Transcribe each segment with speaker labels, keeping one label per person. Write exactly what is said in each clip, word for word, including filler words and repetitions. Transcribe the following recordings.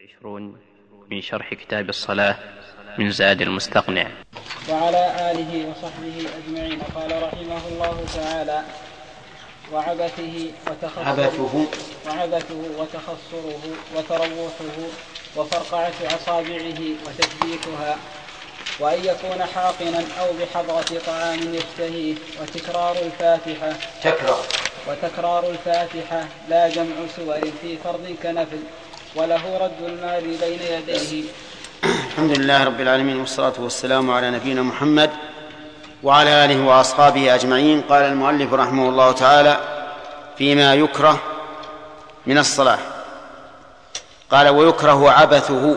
Speaker 1: والعشرون من شرح كتاب الصلاة من زاد المستقنع.
Speaker 2: وعلى آله وصحبه أجمعين. قال رحمه الله تعالى: وعبثه وتخصره وعبثه وتخصره وتروحه وفرقعة أصابعه وتثبيتها، وأن يكون حاقنا أو بحضرة طعام يشتهيه، وتكرار الفاتحة
Speaker 3: تكرار
Speaker 2: وتكرار الفاتحة لا جمع سور في فرض كنفل، وله رد المال بين يديه.
Speaker 3: الحمد لله رب العالمين، والصلاة والسلام على نبينا محمد وعلى آله وأصحابه أجمعين. قال المؤلف رحمه الله تعالى: فيما يكره من الصلاة. قال: ويكره عبثه.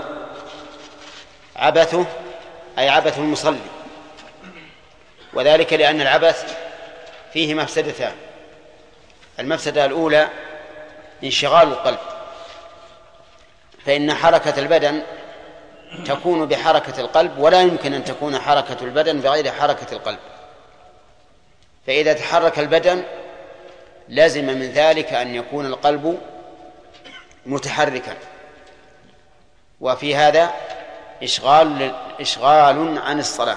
Speaker 3: عبثه أي عبث المصلي، وذلك لأن العبث فيه مفسدتان. المفسدة الأولى انشغال القلب، فإن حركة البدن تكون بحركة القلب، ولا يمكن أن تكون حركة البدن بغير حركة القلب. فإذا تحرك البدن لازم من ذلك أن يكون القلب متحركا، وفي هذا إشغال, إشغال عن الصلاة.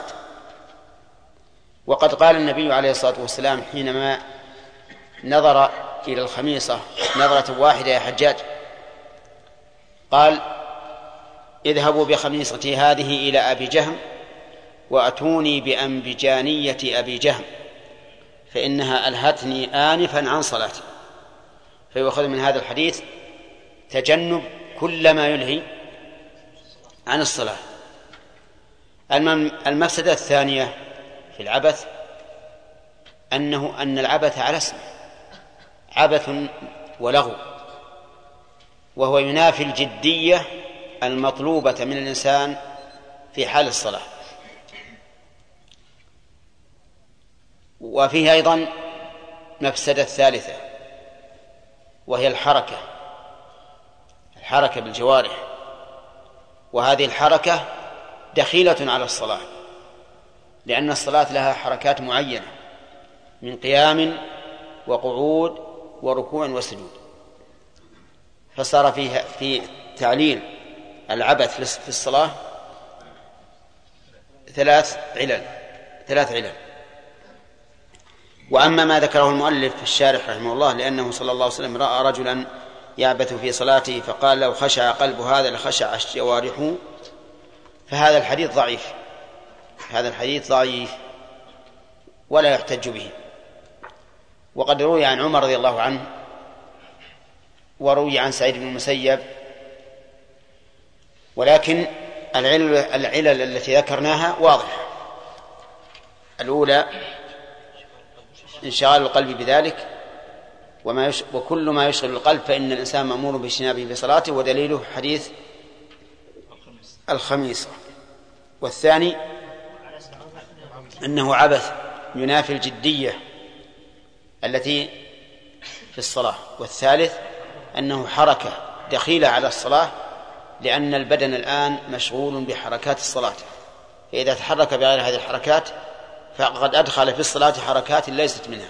Speaker 3: وقد قال النبي عليه الصلاة والسلام حينما نظر إلى الخميصة نظرة واحدة: يا حجاج، قال: اذهبوا بخميصتي هذه إلى أبي جهم وأتوني بأنبجانية أبي جهم فإنها ألهتني آنفا عن صلاتي. فيؤخذ من هذا الحديث تجنب كل ما يلهي عن الصلاة. المفسدة الثانية في العبث أنه أن العبث على اسمه عبث ولغو، وهو ينافي الجدية المطلوبة من الإنسان في حال الصلاة. وفيه أيضا مفسدة ثالثة، وهي الحركة الحركة بالجوارح، وهذه الحركة دخيلة على الصلاة، لأن الصلاة لها حركات معينة من قيام وقعود وركوع وسجود. فصار فيها في تعليل العبث في الصلاة ثلاث علل ثلاث علل وأما ما ذكره المؤلف في الشارح رحمه الله، لأنه صلى الله عليه وسلم رأى رجلا يعبث في صلاته فقال: لو خشع قلب هذا لخشع جوارحه، فهذا الحديث ضعيف هذا الحديث ضعيف ولا يحتج به. وقد روي عن عمر رضي الله عنه وروي عن سعيد بن المسيب، ولكن العلل, العلل التي ذكرناها واضحة. الأولى انشغال القلب بذلك، وما يش... وكل ما يشغل القلب فإن الإنسان مأمور باجتنابه في صلاته، ودليله حديث الخميصة. والثاني أنه عبث ينافي الجدية التي في الصلاة. والثالث أنه حركة دخيلة على الصلاة، لأن البدن الآن مشغول بحركات الصلاة، فإذا تحرك بغير هذه الحركات فقد أدخل في الصلاة حركات ليست منها.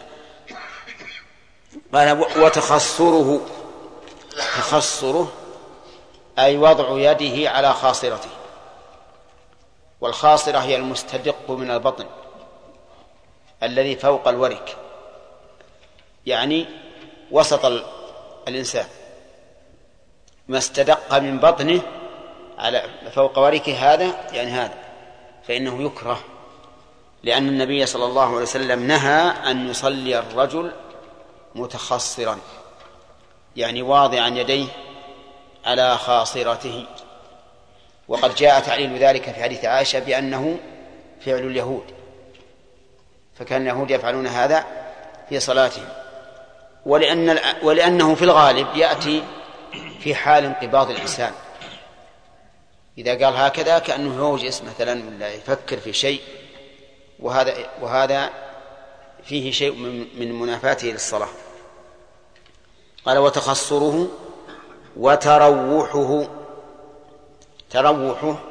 Speaker 3: قال: وتخصره. تخصره أي وضع يده على خاصرته، والخاصرة هي المستدق من البطن الذي فوق الورك، يعني وسط الإنسان، ما استدق من بطنه على فوق وركه هذا يعني هذا، فإنه يكره، لأن النبي صلى الله عليه وسلم نهى أن يصلي الرجل متخصرا، يعني واضعا يديه على خاصرته. وقد جاء تعليل ذلك في حديث عائشة بأنه فعل اليهود، فكان اليهود يفعلون هذا في صلاتهم، ولأن ولأنه في الغالب يأتي في حال انقباض الإنسان، إذا قال هكذا كأنه يوجس مثلا ولا يفكر في شيء، وهذا وهذا فيه شيء من منافاته للصلاة. قال: وتخصره وتروحه. تروحه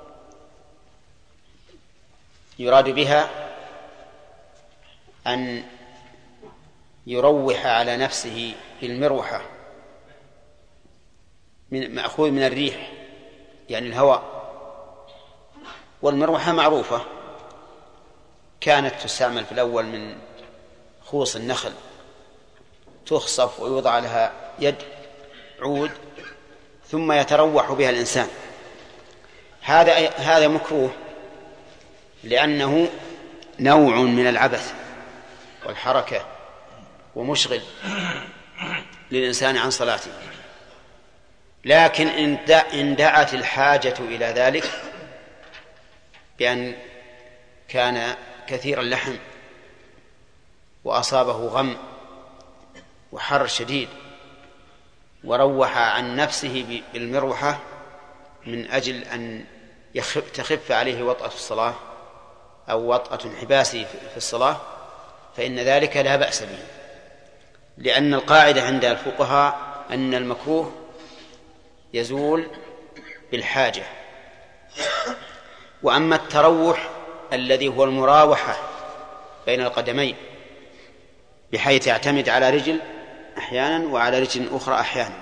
Speaker 3: يراد بها أن يروح على نفسه بالمروحة، من مأخوذ من الريح، يعني الهواء. والمروحة معروفة، كانت تستعمل في الأول من خوص النخل، تخصف ويوضع لها يد عود ثم يتروح بها الإنسان. هذا هذا مكروه لأنه نوع من العبث والحركة ومشغل للإنسان عن صلاته. لكن إن دعت الحاجة إلى ذلك بأن كان كثير اللحم وأصابه غم وحر شديد وروح عن نفسه بالمروحة من أجل أن تخف عليه وطأة الصلاة أو وطأة انحباسه في الصلاة، فإن ذلك لا بأس به، لأن القاعدة عند الفقهاء أن المكروه يزول بالحاجة. وأما التروح الذي هو المراوحة بين القدمين بحيث يعتمد على رجل أحيانا وعلى رجل أخرى أحيانا،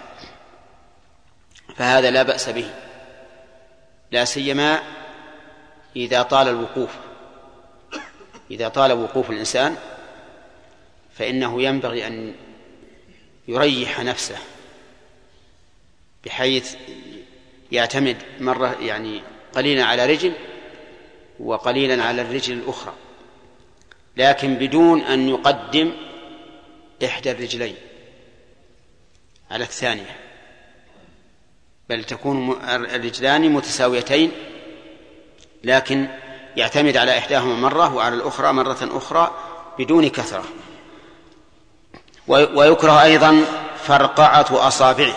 Speaker 3: فهذا لا بأس به، لا سيما إذا طال الوقوف. إذا طال وقوف الإنسان فإنه ينبغي أن يريح نفسه بحيث يعتمد مرة يعني قليلا على رجل وقليلا على الرجل الأخرى، لكن بدون أن يقدم إحدى الرجلين على الثانية، بل تكون الرجلان متساويتين، لكن يعتمد على إحداهما مرة وعلى الأخرى مرة أخرى بدون كثرة. ويكره أيضا فرقعة أصابعه،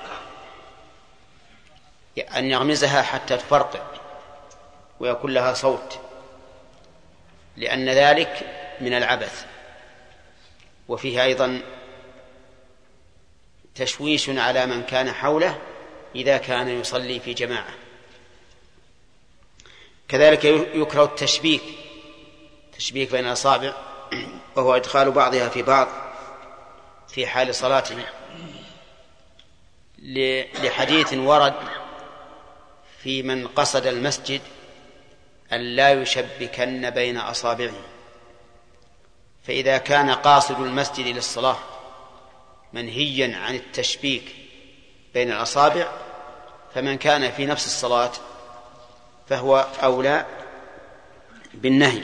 Speaker 3: أن يغمزها حتى تفرقع ويكون لها صوت، لأن ذلك من العبث، وفيه أيضا تشويش على من كان حوله إذا كان يصلي في جماعة. كذلك يكره التشبيك، تشبيك بين الأصابع، وهو إدخال بعضها في بعض في حال صلاته، لحديث ورد في من قصد المسجد أن لا يشبكن بين أصابعه. فإذا كان قاصد المسجد للصلاة منهيا عن التشبيك بين الأصابع، فمن كان في نفس الصلاة فهو أولى بالنهي.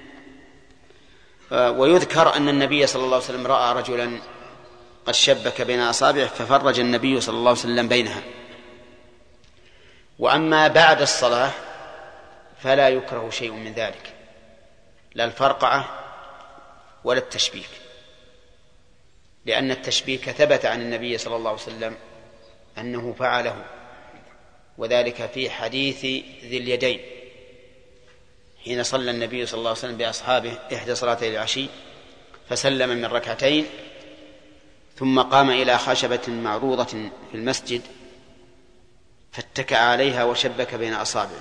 Speaker 3: ويذكر أن النبي صلى الله عليه وسلم رأى رجلا قد شبك بين أصابعه ففرج النبي صلى الله عليه وسلم بينها. وأما بعد الصلاة فلا يكره شيء من ذلك، لا الفرقعة ولا التشبيك، لأن التشبيك ثبت عن النبي صلى الله عليه وسلم أنه فعله، وذلك في حديث ذي اليدين حين صلى النبي صلى الله عليه وسلم بأصحابه إحدى صلاتي العشي فسلم من ركعتين ثم قام إلى خشبة معروضة في المسجد فاتكأ عليها وشبك بين أصابعه.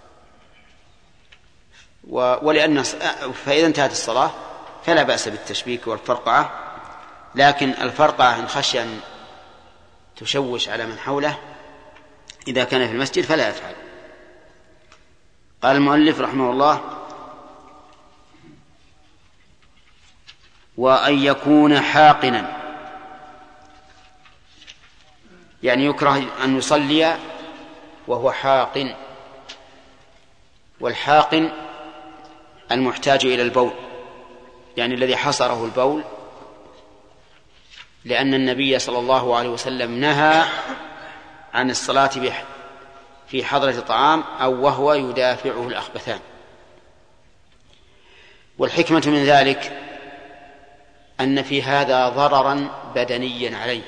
Speaker 3: ولأن فإذا انتهت الصلاة فلا بأس بالتشبيك والفرقعة، لكن الفرقعة إن خشي أن تشوش على من حوله إذا كان في المسجد فلا يفعل. قال المؤلف رحمه الله: وأن يكون حاقنا، يعني يكره أن يصلي وهو حاقن، والحاقن المحتاج إلى البول، يعني الذي حصره البول، لأن النبي صلى الله عليه وسلم نهى عن الصلاة في حضرة الطعام أو وهو يدافعه الأخبثان. والحكمة من ذلك أن في هذا ضررا بدنيا عليه،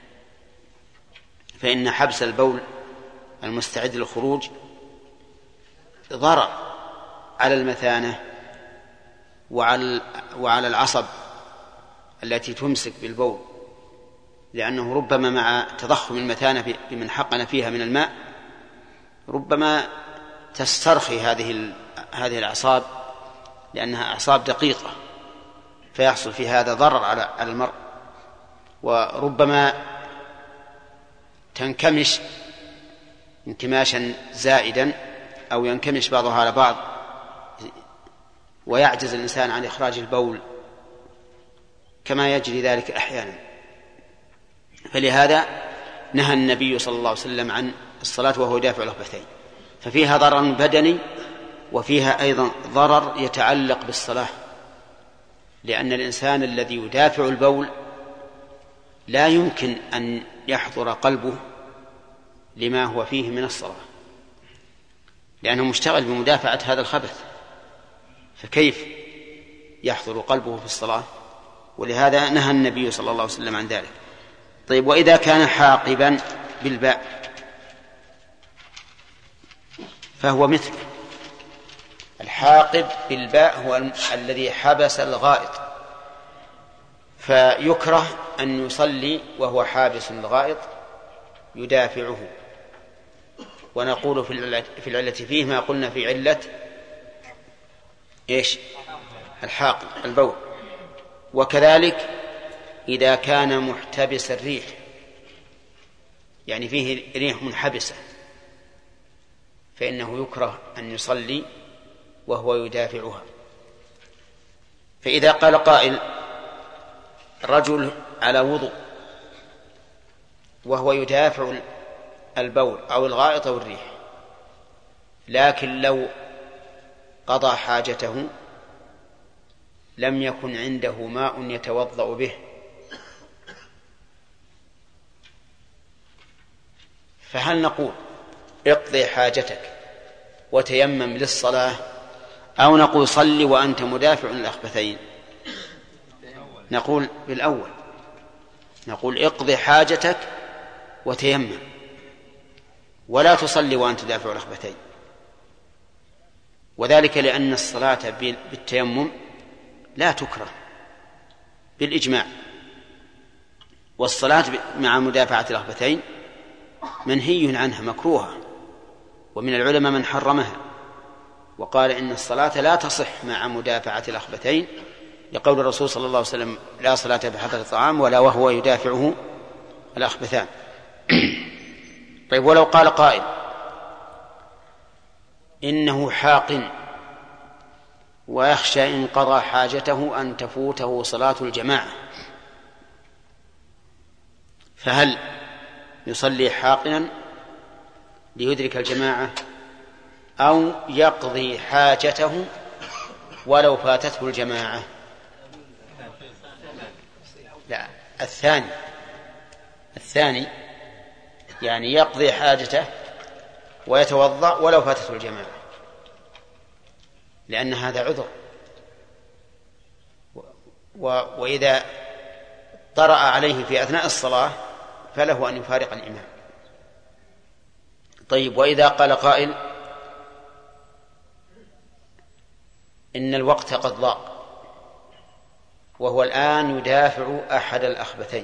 Speaker 3: فإن حبس البول المستعد للخروج ضرر على المثانة وعلى وعلى العصب التي تمسك بالبول، لأنه ربما مع تضخم المثانة بمن حقن فيها من الماء ربما تسترخي هذه هذه الأعصاب، لأنها أعصاب دقيقة، فيحصل في هذا ضرر على المرء، وربما تنكمش انكماشا زائدا أو ينكمش بعضها على بعض ويعجز الإنسان عن إخراج البول كما يجري ذلك أحيانا. فلهذا نهى النبي صلى الله عليه وسلم عن الصلاة وهو يدافع الركبتين، ففيها ضرر بدني وفيها أيضا ضرر يتعلق بالصلاة، لأن الإنسان الذي يدافع البول لا يمكن أن يحضر قلبه لما هو فيه من الصلاة، لأنه مشتغل بمدافعة هذا الخبث، فكيف يحضر قلبه في الصلاة؟ ولهذا نهى النبي صلى الله عليه وسلم عن ذلك. طيب، وإذا كان حاقبا بالباء فهو مثل الحاقب بالباء، هو الذي حبس الغائط، فيكره أن يصلي وهو حابس الغائط يدافعه. ونقول في العلة, في العلة فيه ما قلنا في علة إيش؟ الحاقب البول. وكذلك إذا كان محتبس الريح، يعني فيه ريح منحبسة، فإنه يكره أن يصلي وهو يدافعها. فإذا قال قائل: رجل على وضوء وهو يدافع البول أو الغائط أو الريح، لكن لو قضى حاجته لم يكن عنده ماء يتوضأ به، فهل نقول اقضي حاجتك وتيمم للصلاة، أو نقول صلي وأنت مدافع الأخبثين؟ نقول بالأول، نقول اقضي حاجتك وتيمم، ولا تصلي وأنت دافع الأخبثين. وذلك لأن الصلاة بالتيمم لا تكره بالإجماع، والصلاة مع مدافعة الأخبثين منهي عنها مكروهة، ومن العلماء من حرمها وقال إن الصلاة لا تصح مع مدافعة الأخبثين، لقول الرسول صلى الله عليه وسلم: لا صلاة بحضرة الطعام ولا وهو يدافعه الأخبثان. طيب، ولو قال قائل إنه حاق ويخشى إن قضى حاجته أن تفوته صلاة الجماعة، فهل يصلي حاقنا ليدرك الجماعة، أو يقضي حاجته ولو فاتته الجماعة؟ لا، الثاني الثاني يعني يقضي حاجته ويتوضأ ولو فاتته الجماعة، لأن هذا عذر، وإذا طرأ عليه في أثناء الصلاة فله أن يفارق الإمام. طيب، وإذا قال قائل إن الوقت قد ضاق وهو الآن يدافع أحد الأخبثين،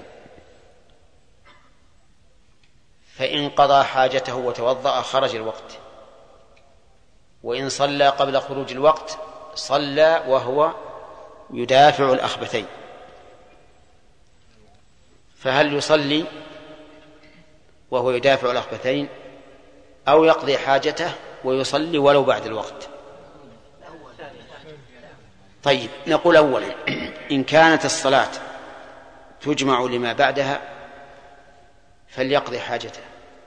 Speaker 3: فإن قضى حاجته وتوضأ خرج الوقت، وإن صلى قبل خروج الوقت صلى وهو يدافع الأخبثين، فهل يصلي وهو يدافع الأخبثين أو يقضي حاجته ويصلي ولو بعد الوقت؟ طيب، نقول أولا إن كانت الصلاة تجمع لما بعدها فليقضي حاجته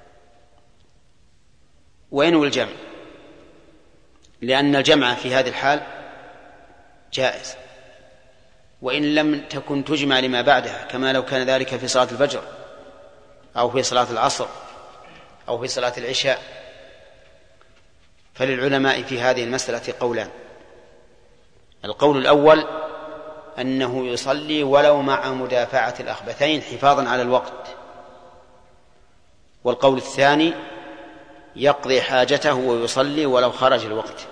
Speaker 3: وينوي الجمع، لأن الجمع في هذه الحال جائز، وإن لم تكن تجمع لما بعدها، كما لو كان ذلك في صلاة الفجر أو في صلاة العصر أو في صلاة العشاء. فللعلماء في هذه المسألة قولان: القول الأول أنه يصلي ولو مع مدافعة الأخبثين حفاظا على الوقت، والقول الثاني يقضي حاجته ويصلي ولو خرج الوقت.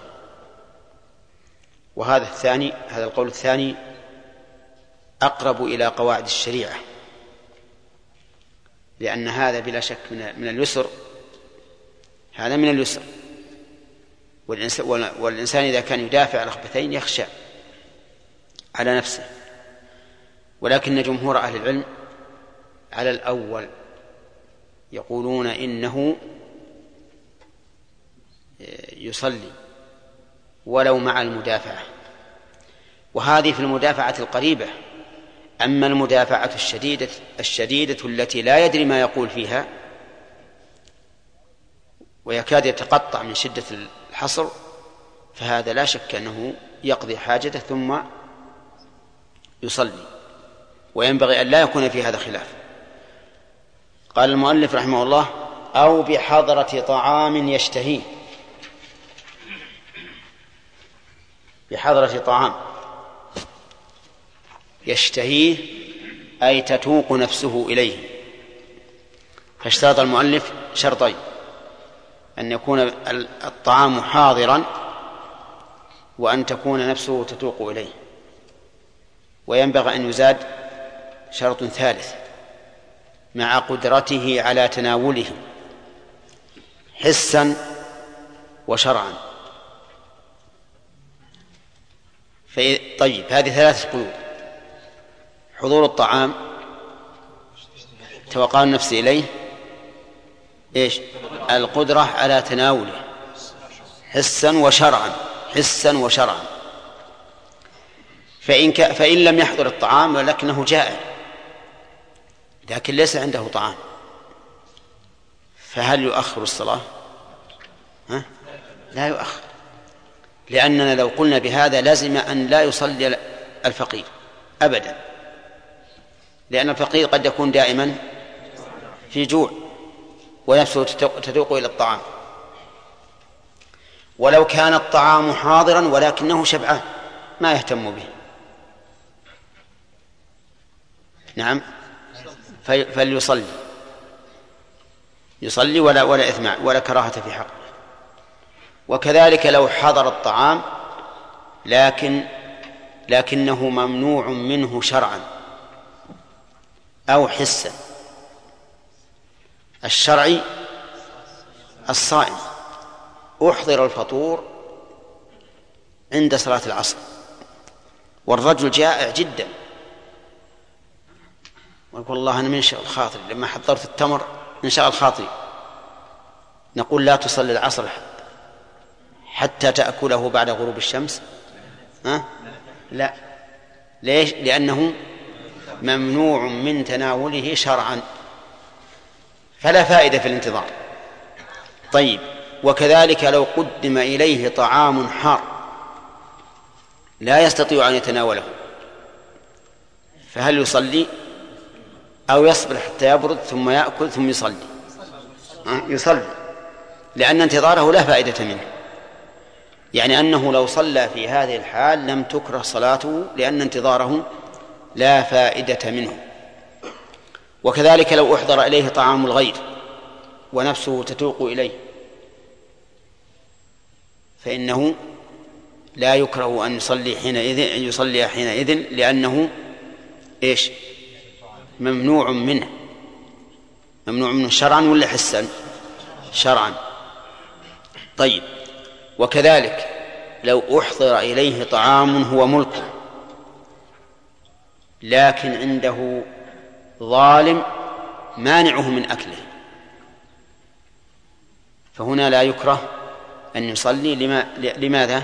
Speaker 3: وهذا الثاني هذا القول الثاني أقرب إلى قواعد الشريعة، لأن هذا بلا شك من اليسر، هذا من اليسر، والإنسان إذا كان يدافع الأخبثين يخشى على نفسه. ولكن جمهور أهل العلم على الأول، يقولون إنه يصلي ولو مع المدافعة، وهذه في المدافعة القريبة. أما المدافعة الشديدة الشديدة التي لا يدري ما يقول فيها ويكاد يتقطع من شدة الحصر، فهذا لا شك أنه يقضي حاجته ثم يصلي، وينبغي أن لا يكون في هذا خلاف. قال المؤلف رحمه الله: أو بحضرة طعام يشتهيه. بحضرة طعام يشتهيه أي تتوق نفسه إليه. فاشترط المؤلف شرطين: أن يكون الطعام حاضرا، وأن تكون نفسه تتوق إليه. وينبغي أن يزاد شرط ثالث: مع قدرته على تناوله حسا وشرعا. طيب، هذه ثلاثة قيود: حضور الطعام، توقع النفس إليه، إيش؟ القدرة على تناوله حسا وشرعا. حسا وشرعا. فإن, ك... فإن لم يحضر الطعام ولكنه جائع لكن ليس عنده طعام، فهل يؤخر الصلاة؟ ها؟ لا يؤخر، لأننا لو قلنا بهذا لازم أن لا يصلي الفقير أبدا، لأن الفقير قد يكون دائما في جوع ونفسه تذوق إلى الطعام. ولو كان الطعام حاضرا ولكنه شبعان ما يهتم به، نعم، فليصلي يصلي ولا ولا إثم ولا كراهة في حقه. وكذلك لو حضر الطعام لكن لكنه ممنوع منه شرعا أو حسا. الشرعي الصائم أحضر الفطور عند صلاة العصر والرجل جائع جدا، ويقول: الله أنا منشأ الخاطر لما حضرت التمر منشأ الخاطر. نقول: لا تصلي العصر حتى تأكله بعد غروب الشمس؟ ها؟ لا. ليش؟ لأنه ممنوع من تناوله شرعا، فلا فائدة في الانتظار. طيب، وكذلك لو قدم إليه طعام حار لا يستطيع أن يتناوله، فهل يصلي أو يصبر حتى يبرد ثم يأكل ثم يصلي؟ يصلي، لأن انتظاره لا فائدة منه. يعني أنه لو صلى في هذه الحال لم تكره صلاته، لأن انتظاره لا فائدة منه. وكذلك لو أحضر إليه طعام الغير ونفسه تتوق إليه فإنه لا يكره أن يصلي حينئذ يصلي حينئذ لأنه إيش؟ ممنوع منه. ممنوع منه شرعا ولا حسا؟ شرعا. طيب، وكذلك لو أحضر إليه طعام هو ملكه لكن عنده ظالم مانعه من أكله، فهنا لا يكره أن يصلي. لما لماذا؟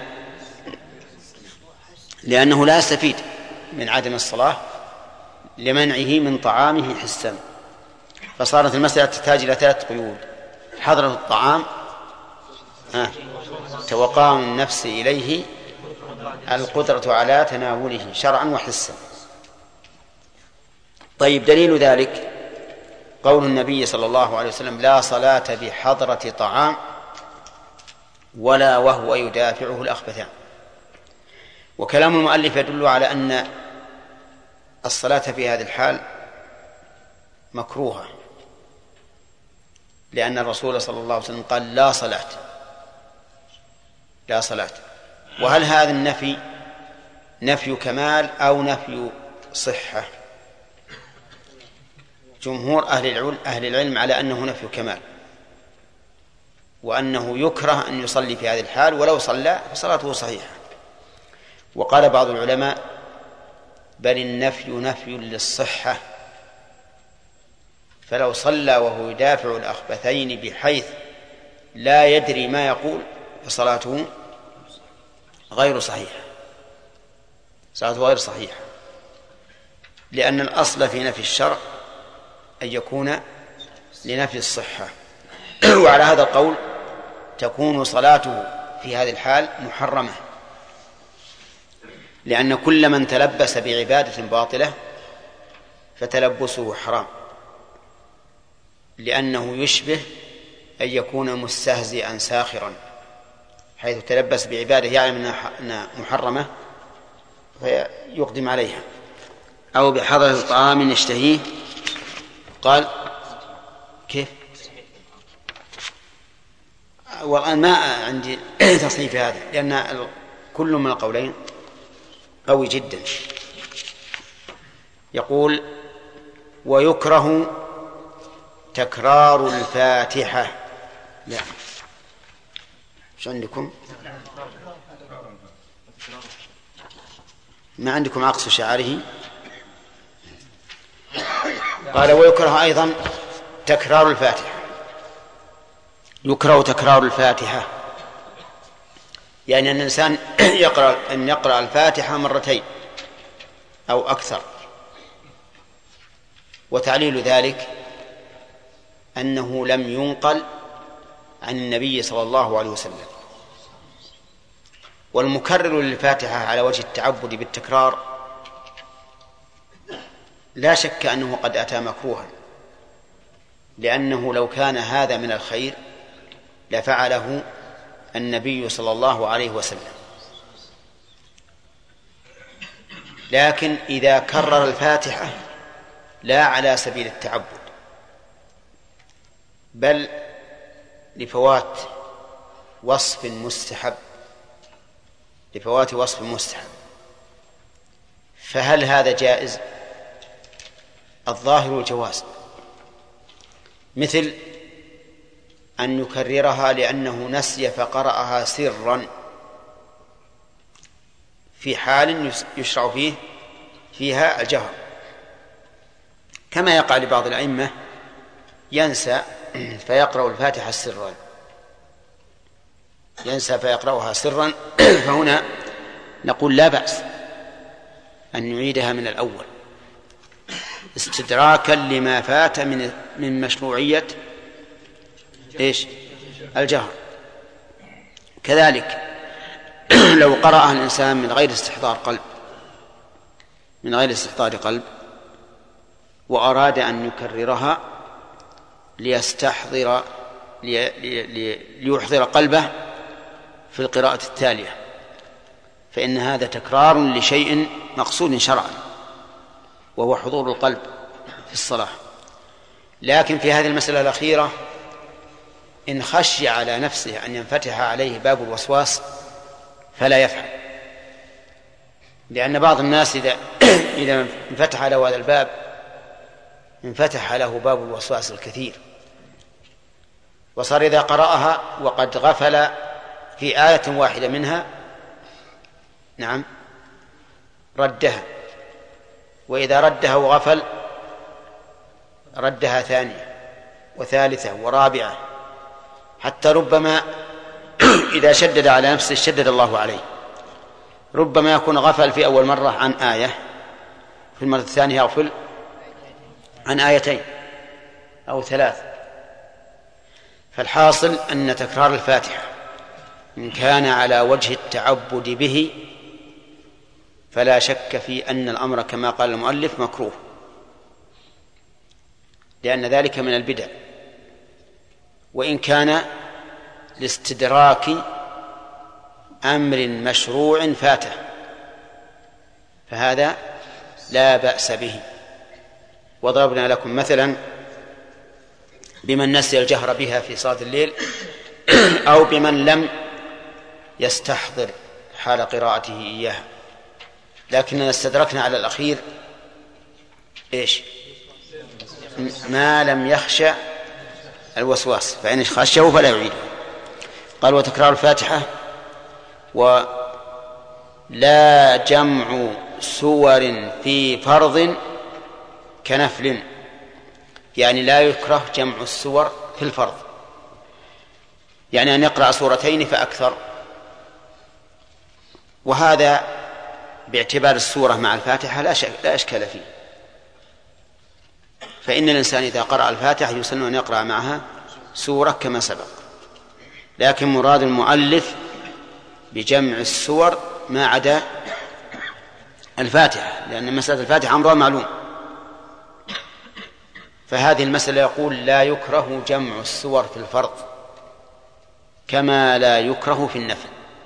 Speaker 3: لأنه لا يستفيد من عدم الصلاة لمنعه من طعامه حسا. فصارت المسألة تحتاج إلى ثلاث قيود: حضرة الطعام، آه. توقع النفس إليه، القدرة على تناوله شرعا وحسا. طيب، دليل ذلك قول النبي صلى الله عليه وسلم: لا صلاة بحضرة طعام ولا وهو يدافعه الأخبثان. وكلام المؤلف يدل على أن الصلاة في هذه الحال مكروهة، لأن الرسول صلى الله عليه وسلم قال: لا صلاة لا صلاة. وهل هذا النفي نفي كمال أو نفي صحة؟ جمهور أهل العلم, أهل العلم على أنه نفي كمال، وأنه يكره أن يصلي في هذه الحال، ولو صلى فصلاته صحيحة. وقال بعض العلماء: بل النفي نفي للصحة، فلو صلى وهو يدافع الأخبثين بحيث لا يدري ما يقول فصلاته غير صحيحة، صلاته غير صحيحة، لأن الأصل في نفي الشرع أن يكون لنفي الصحة. وعلى هذا القول تكون صلاته في هذه الحال محرمة، لأن كل من تلبس بعبادة باطلة فتلبسه حرام، لأنه يشبه أن يكون مستهزئا ساخرا، حيث تلبس بعبادة يعلم أنها محرمة فيقدم عليها، أو بحضرة طعام يشتهيه. قال كيف؟ والآن ما عندي تصحيح في هذا، لأن كل من القولين قوي جدا. يقول ويكره تكرار الفاتحة. لا، شو عندكم؟ ما عندكم عكس شعاره؟ قال ويكره أيضا تكرار الفاتحة. يكره تكرار الفاتحة يعني أن الإنسان يقرأ أن يقرأ الفاتحة مرتين أو أكثر. وتعليل ذلك أنه لم ينقل عن النبي صلى الله عليه وسلم، والمكرر للفاتحة على وجه التعبد بالتكرار لا شك أنه قد أتى مكروها، لأنه لو كان هذا من الخير لفعله النبي صلى الله عليه وسلم. لكن إذا كرر الفاتحة لا على سبيل التعبد، بل لفوات وصف مستحب، لفوات وصف مستحب، فهل هذا جائز؟ الظاهر الجواز، مثل أن يكررها لأنه نسي فقرأها سرا في حال يشرع فيه فيها الجهر، كما يقع لبعض الأئمة ينسى فيقرأ الفاتحة سرا، ينسى فيقرأها سرا، فهنا نقول لا بأس أن نعيدها من الأول استدراكا لما فات من من مشروعية إيش؟ الجهر. كذلك لو قرأها الإنسان من غير استحضار قلب من غير استحضار قلب وأراد أن يكررها ليستحضر لي لي ليحضر قلبه في القراءة التالية، فإن هذا تكرار لشيء مقصود شرعا وهو حضور القلب في الصلاة. لكن في هذه المسألة الأخيرة إن خشي على نفسه أن ينفتح عليه باب الوسواس فلا يفعل، لأن بعض الناس إذا إذا انفتح له هذا الباب انفتح له باب الوسواس الكثير، وصار إذا قرأها وقد غفل في آية واحدة منها نعم ردها، وإذا ردها وغفل ردها ثانية وثالثة ورابعة، حتى ربما إذا شدد على نفسه شدد الله عليه، ربما يكون غفل في أول مرة عن آية، في المرة الثانية يغفل عن آيتين أو ثلاث. فالحاصل أن تكرار الفاتحة إن كان على وجه التعبد به فلا شك في أن الأمر كما قال المؤلف مكروه، لأن ذلك من البدع، وإن كان لاستدراك أمر مشروع فاته فهذا لا بأس به. وضربنا لكم مثلا بمن نسي الجهر بها في صلاة الليل أو بمن لم يستحضر حال قراءته إياها، لكننا استدركنا على الأخير إيش؟ ما لم يخشى الوسواس، فإن خشيه فلا يعيده. قال وتكرار الفاتحة ولا جمع سور في فرض كنفل، يعني لا يكره جمع السور في الفرض، يعني أن يقرأ سورتين فأكثر. وهذا باعتبار السورة مع الفاتحة لا, لا إشكال فيه، فإن الإنسان إذا قرأ الفاتحة يسن أن يقرأ معها سورة كما سبق. لكن مراد المؤلف بجمع السور ما عدا الفاتحة، لأن مسألة الفاتحة أمرها معلوم. فهذه المسألة يقول لا يكره جمع السور في الفرض كما لا يكره في النفل.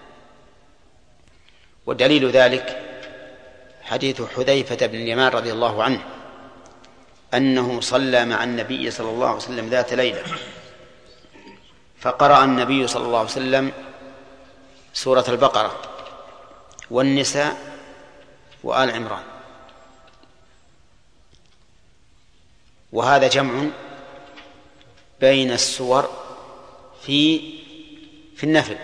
Speaker 3: ودليل ذلك حديث حذيفة بن اليمان رضي الله عنه أنه صلى مع النبي صلى الله عليه وسلم ذات ليلة، فقرأ النبي صلى الله عليه وسلم سورة البقرة والنساء وآل عمران، وهذا جمع بين السور في في النفل.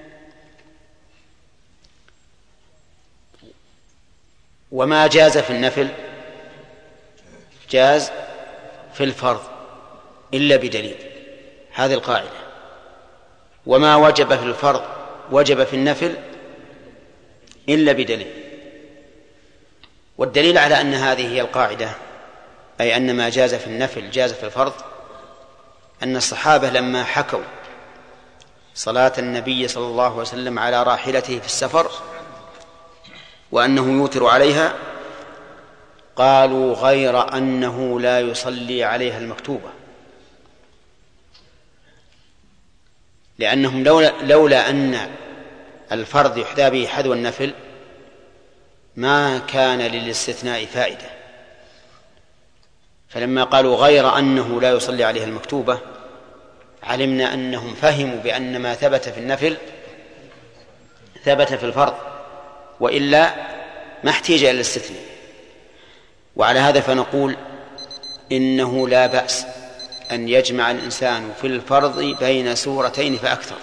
Speaker 3: وما جاز في النفل جاز في الفرض إلا بدليل، هذه القاعدة. وما وجب في الفرض وجب في النفل إلا بدليل. والدليل على أن هذه هي القاعدة، أي أن ما جاز في النفل جاز في الفرض، أن الصحابة لما حكوا صلاة النبي صلى الله عليه وسلم على راحلته في السفر وأنه يوتر عليها قالوا غير أنه لا يصلي عليها المكتوبة، لأنهم لولا, لولا أن الفرض يحذى به حذو النفل ما كان للاستثناء فائدة. فلما قالوا غير أنه لا يصلي عليها المكتوبة علمنا أنهم فهموا بأن ما ثبت في النفل ثبت في الفرض، وإلا ما احتاج إلى الاستثناء. وعلى هذا فنقول إنه لا بأس أن يجمع الإنسان في الفرض بين سورتين فأكثر.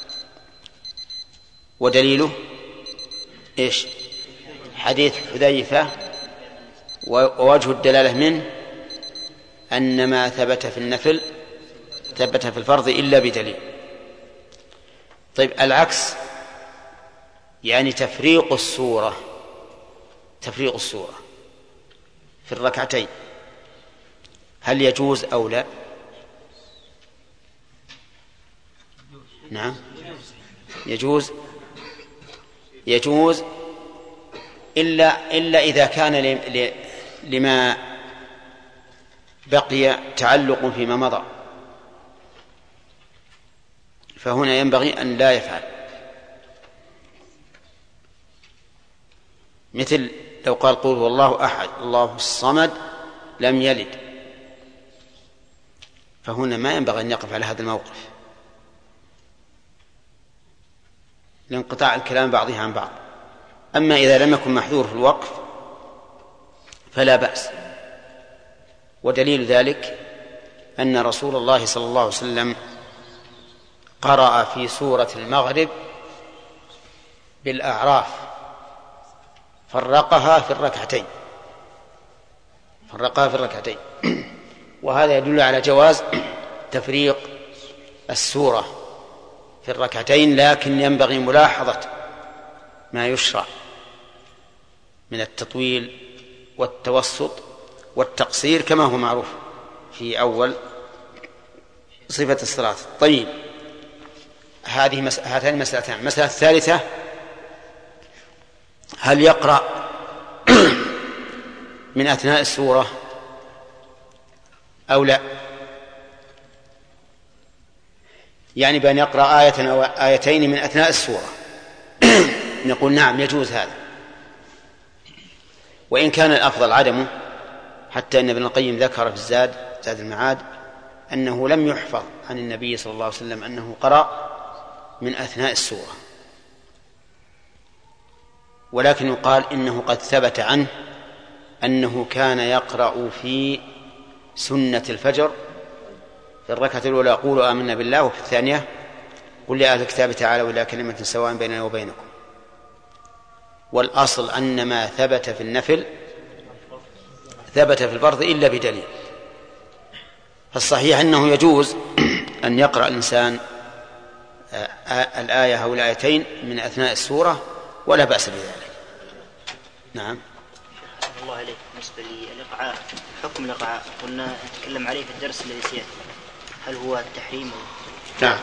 Speaker 3: ودليله إيش؟ حديث حذيفة، ووجه الدلالة منه أن ما ثبت في النفل ثبت في الفرض إلا بدليل. طيب العكس، يعني تفريق السورة تفريق السورة في الركعتين هل يجوز أو لا؟ نعم يجوز يجوز إلا, إلا إذا كان لما بقي تعلق فيما مضى، فهنا ينبغي أن لا يفعل. مثل لو قال قل هو الله أحد الله الصمد لم يلد، فهنا ما ينبغي أن يقف على هذا الموقف لانقطاع الكلام بعضها عن بعض. أما إذا لم يكن محذور في الوقف فلا بأس. ودليل ذلك أن رسول الله صلى الله عليه وسلم قرأ في سورة المغرب بالأعراف فرقها في الركعتين فرقها في الركعتين وهذا يدل على جواز تفريق السورة في الركعتين، لكن ينبغي ملاحظة ما يشرع من التطويل والتوسط والتقصير كما هو معروف في أول صفة الصلاة. طيب هذه مس... هاتان مسألتان. المسألة الثالثة هل يقرأ من أثناء السورة أو لا؟ يعني بأن يقرأ آية أو آيتين من أثناء السورة نقول نعم يجوز هذا، وإن كان الأفضل عدمه، حتى أن ابن القيم ذكر في الزاد زاد المعاد أنه لم يحفظ عن النبي صلى الله عليه وسلم أنه قرأ من أثناء السورة، ولكن يقال إنه قد ثبت عنه أنه كان يقرأ في سنة الفجر في الركعة الأولى قولوا آمنا بالله، وفي الثانية قل يا أهل الكتاب تعالوا إلى كلمة سواء بيننا وبينكم. والأصل أن ما ثبت في النفل ثبت في الفرض إلا بدليل. فالصحيح أنه يجوز أن يقرأ الإنسان الآية أو الآيتين من أثناء السورة ولا بأس بذلك. نعم.
Speaker 4: الله عليك. بالنسبة للإقعاء، حكم الإقعاء قلنا نتكلم عليه في الدرس الذي سيأتي، هل هو التحريم؟
Speaker 3: نعم.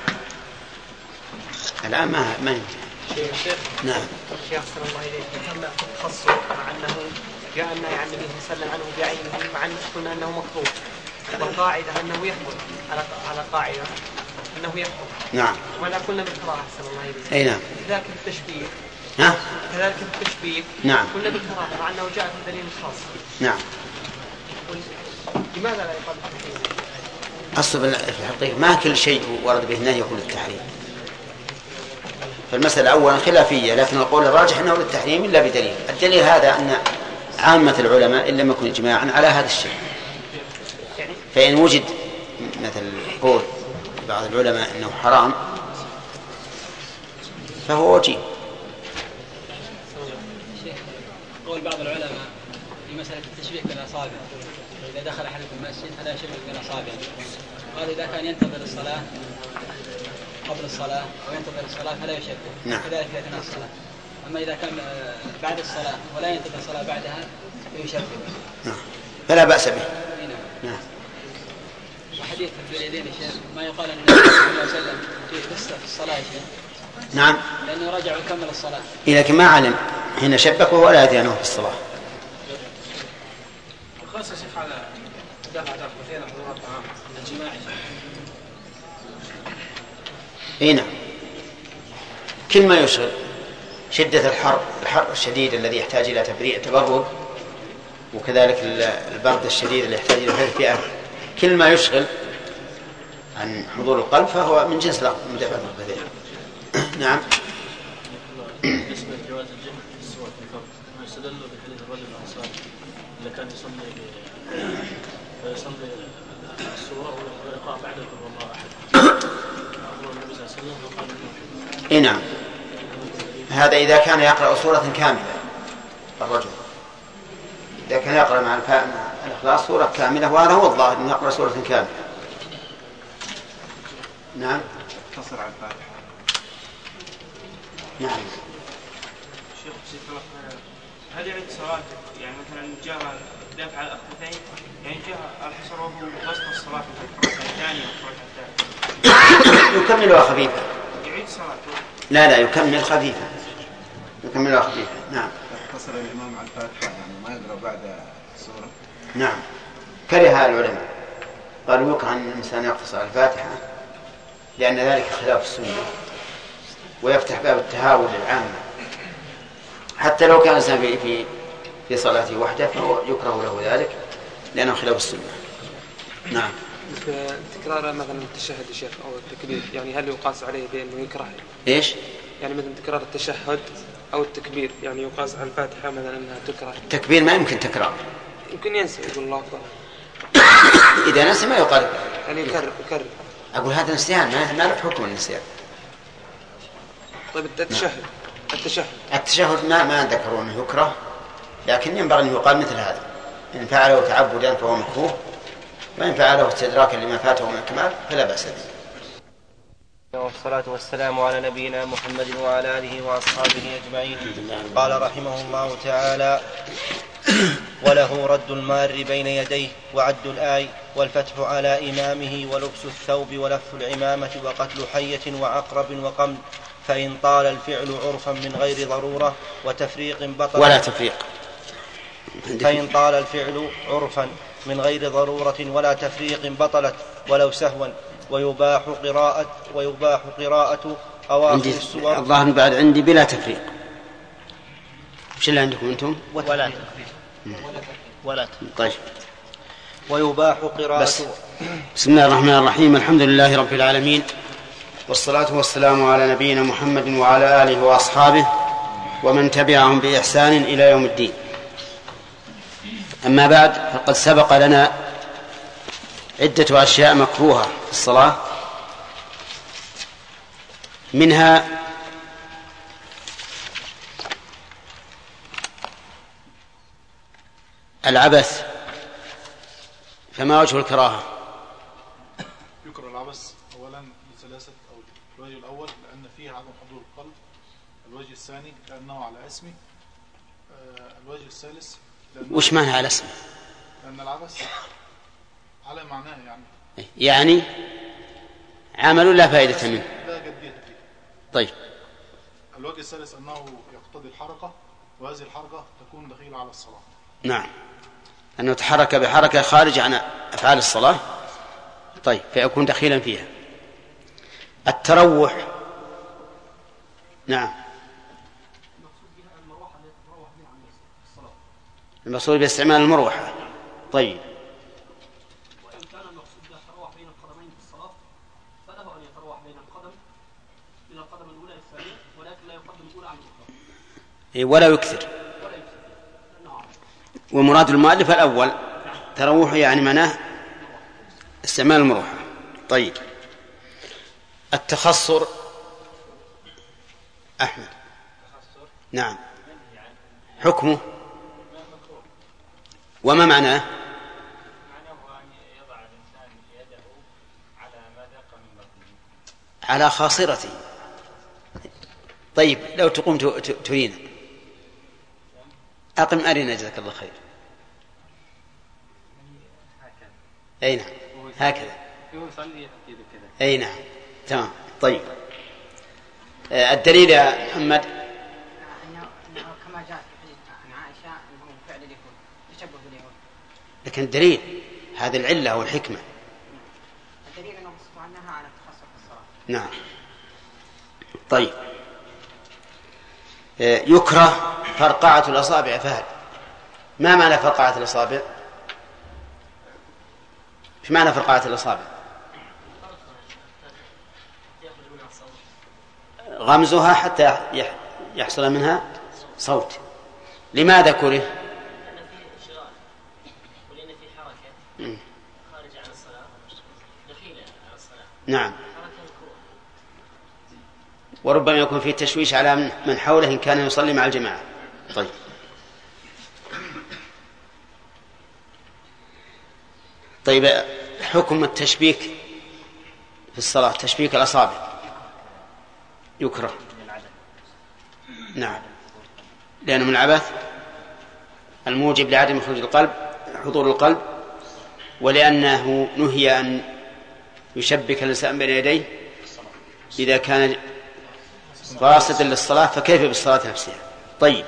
Speaker 3: الآن ما ما
Speaker 5: شيخ شيخ
Speaker 3: نعم.
Speaker 5: شيخ صلى الله عليه وسلم تم التخصص مع أنه جاء النهي عن النبي صلى الله عليه وسلم عنه بعينه، مع أن قلنا أنه مكروه، والقاعدة أنه يحكم على على قاعدة أنه يحكم.
Speaker 3: نعم.
Speaker 5: ولا قلنا بالكراهة صلى الله عليه وسلم.
Speaker 3: أي نعم.
Speaker 5: كذلك التشبيه.
Speaker 3: ها؟
Speaker 5: كذلك التشبيه.
Speaker 3: نعم.
Speaker 5: قلنا بالكراهة مع أنه جاء في دليل خاص.
Speaker 3: نعم.
Speaker 5: لماذا لا يقال التحريم؟
Speaker 3: أصل في الحقيقة ما كل شيء ورد به النهي يكون للتحريم. فالمسألة أولا خلافية، لكن القول الراجح أنه للتحريم إلا بدليل. الدليل هذا أن عامة العلماء إن لم يكن إجماعا على هذا الشيء، فإن وجد مثل قول بعض العلماء أنه حرام فهو وجيه.
Speaker 2: قول بعض العلماء في مسألة التشبيه بالأصابع، إذا دخل أحدكم المسجد فلا يشبه بالأصابع، وهذا إذا كان ينتظر الصلاة قبل الصلاة وينتظر الصلاة فلا يشبه.
Speaker 3: نعم.
Speaker 2: كذلك في أثناء الصلاة. أما إذا كان بعد الصلاة ولا ينتظر الصلاة بعدها فيشبه.
Speaker 3: نعم. فلا بأس به.
Speaker 2: نعم. وحديث اليدين يا شيخ ما يقال أن النبي صلى الله عليه وسلم في قصة في الصلاة يا شيخ.
Speaker 3: نعم.
Speaker 2: لأنه رجع وكمل الصلاة.
Speaker 3: لكن ما علم حين شبكه ولا يدري أنه في الصلاة.
Speaker 5: خاصة شيخ على دافع دافعين حضور الطعام الجماعي.
Speaker 3: اي نعم. كل ما يشغل، شدة الحر الحر الشديد الذي يحتاج إلى تبريد تبرد، وكذلك البرد الشديد اللي يحتاج إلى تدفئة، كل ما يشغل عن حضور القلب فهو من جنس من دفع البديل. نعم.
Speaker 6: بالنسبة لجواز الجمع في الصور في الفرض، ما يستدل بحديث الرجل الأنصاري اللي كان يصلي فيصلي الصورة والإقراء بعد كل والله أحد. النبي صلى الله عليه وسلم وقال
Speaker 3: إيه نعم. هذا إذا كان يقرأ سورة كاملة الرجل، إذا كان يقرأ مع الإخلاص سورة كاملة، وهذا هو الظاهر أن يقرأ سورة كاملة. نعم.
Speaker 7: تصل على الفاتحة.
Speaker 3: نعم.
Speaker 8: شيخ هل يعيد صلاته؟ يعني مثلا جاء دافع على الأخوتين، يعني جاء الحصر وهو وسط الصلاة في الركعة الثانية والركعة الثالثة
Speaker 3: يكملها خفيفة.
Speaker 8: يعيد صلاته؟
Speaker 3: لا لا يكمل خفيفة. يكملها خفيفة. نعم.
Speaker 7: اختصر الإمام على الفاتحة يعني ما يقرأ بعد السورة.
Speaker 3: نعم. كره العلماء قالوا يكره أن الإنسان يقتصر على الفاتحة لأن ذلك خلاف السنة ويفتح باب التهاون للعامة، حتى لو كان الإنسان في في في صلاته وحده فهو يكره له ذلك لأنه خلاف السنة. نعم.
Speaker 5: تكرار مثلا التشهد يا شيخ أو التكبير، يعني هل يقاس عليه بأنه يكره؟
Speaker 3: إيش؟
Speaker 5: يعني مثلا تكرار التشهد أو التكبير يعني يقاس على الفاتحة مثلا أنها تكره.
Speaker 3: التكبير ما يمكن تكرار.
Speaker 5: يمكن ينسى يقول الله أكبر.
Speaker 3: إذا نسي ما يقال.
Speaker 5: يعني يكرر يكرر.
Speaker 3: أقول هذا نسيان ما ما له حكم النسيان.
Speaker 5: طيب التشهد التشهد
Speaker 3: التشهد ما ما ذكروا أنه يكره، لكن ينبغي أن يقال مثل هذا: إن فعله تعبدا فهو مكروه، وإن فعله استدراكا لما فاته من الكمال فلا بأس به.
Speaker 9: والصلاة والسلام على نبينا محمد وعلى آله وأصحابه أجمعين. قال رحمه الله تعالى: وله رد المار بين يديه وعد الآي والفتح على إمامه ولبس الثوب ولف العمامة وقتل حية وعقرب وقمل، فإن طال الفعل عرفا من غير ضرورة وتفريق بطل
Speaker 3: ولا تفريق
Speaker 9: فإن طال الفعل عرفا من غير ضرورة ولا تفريق بطلت ولو سهوا، ويباح قراءة ويباح قراءة أواخر السور.
Speaker 3: الظاهر بعد عندي بلا تفريق. وش اللي عندكم أنتم؟
Speaker 9: ولا تفريق. ولا تفريق.
Speaker 3: طيب.
Speaker 9: ويباح قراءة.
Speaker 3: بس. بسم الله الرحمن الرحيم. الحمد لله رب العالمين، والصلاة والسلام على نبينا محمد وعلى آله وأصحابه ومن تبعهم بإحسان إلى يوم الدين. أما بعد، فقد سبق لنا عدة أشياء مكروهة في الصلاة، منها العبث. فما وجه الكراهة؟
Speaker 10: يكره العبث أولا لثلاثة أوجه. الوجه الأول لأن فيه عدم حضور القلب. الوجه الثاني كأنه على اسمه. الوجه الثالث
Speaker 3: وش معنى على اسمه؟
Speaker 10: لأن العبث على معناه يعني
Speaker 3: يعني عمل لا فائدة منه،
Speaker 10: لا جدية فيه.
Speaker 3: طيب.
Speaker 10: الوجه الثالث أنه يقتضي الحركة، وهذه الحركة تكون دخيلة على الصلاة.
Speaker 3: نعم، أنه تحرك بحركة خارج عن أفعال الصلاة، طيب، فيكون دخيلا فيها. التروح، نعم، المقصود باستعمال المروحة. طيب.
Speaker 11: وإن كان المقصود بالتروح بين القدمين في الصلاة فله أن يتروح بين القدم بين القدم الأولى الثانية، ولكن لا يقدم الأولى عن الأخرى
Speaker 3: ولا يكثر. ومراد المؤلف الأول تروح، يعني معناه استعمال المروحة. طيب. التخصر، أحمد. نعم، حكمه وما معناه؟
Speaker 12: معناه أن يضع الإنسان يده على ما ذاق من بطنه،
Speaker 3: على خاصرته. طيب، لو تقوم ترينا، أقم أرنا جزاك الله خير. أي نعم، هكذا. أي نعم، تمام. طيب. الدليل يا محمد؟
Speaker 13: كما جاء في حديث عن عائشة أنه فعل اليهود تشبه باليهود.
Speaker 3: لكن الدليل هذه العلة والحكمة.
Speaker 13: الدليل أنه مصف عنها على التخصص في الصلاة.
Speaker 3: نعم. طيب. يكره فرقعة الأصابع. فهد، ما معنى فرقعة الأصابع؟ ايش معنى فرقعة الأصابع؟ غمزها حتى يحصل منها صوت. لماذا كره؟
Speaker 14: لأن فيه انشغال، ولأن فيه حركة خارج عن الصلاة، دخيلة على الصلاة.
Speaker 3: نعم. وربما يكون فيه تشويش على من حوله إن كان يصلي مع الجماعة. طيب. طيب، حكم التشبيك في الصلاة، تشبيك الأصابع يكره. نعم، لأنه من العبث الموجب لعدم خروج القلب حضور القلب، ولأنه نهي أن يشبك الإنسان بين يديه إذا كان قاصدا للصلاة، فكيف بالصلاة نفسها؟ طيب.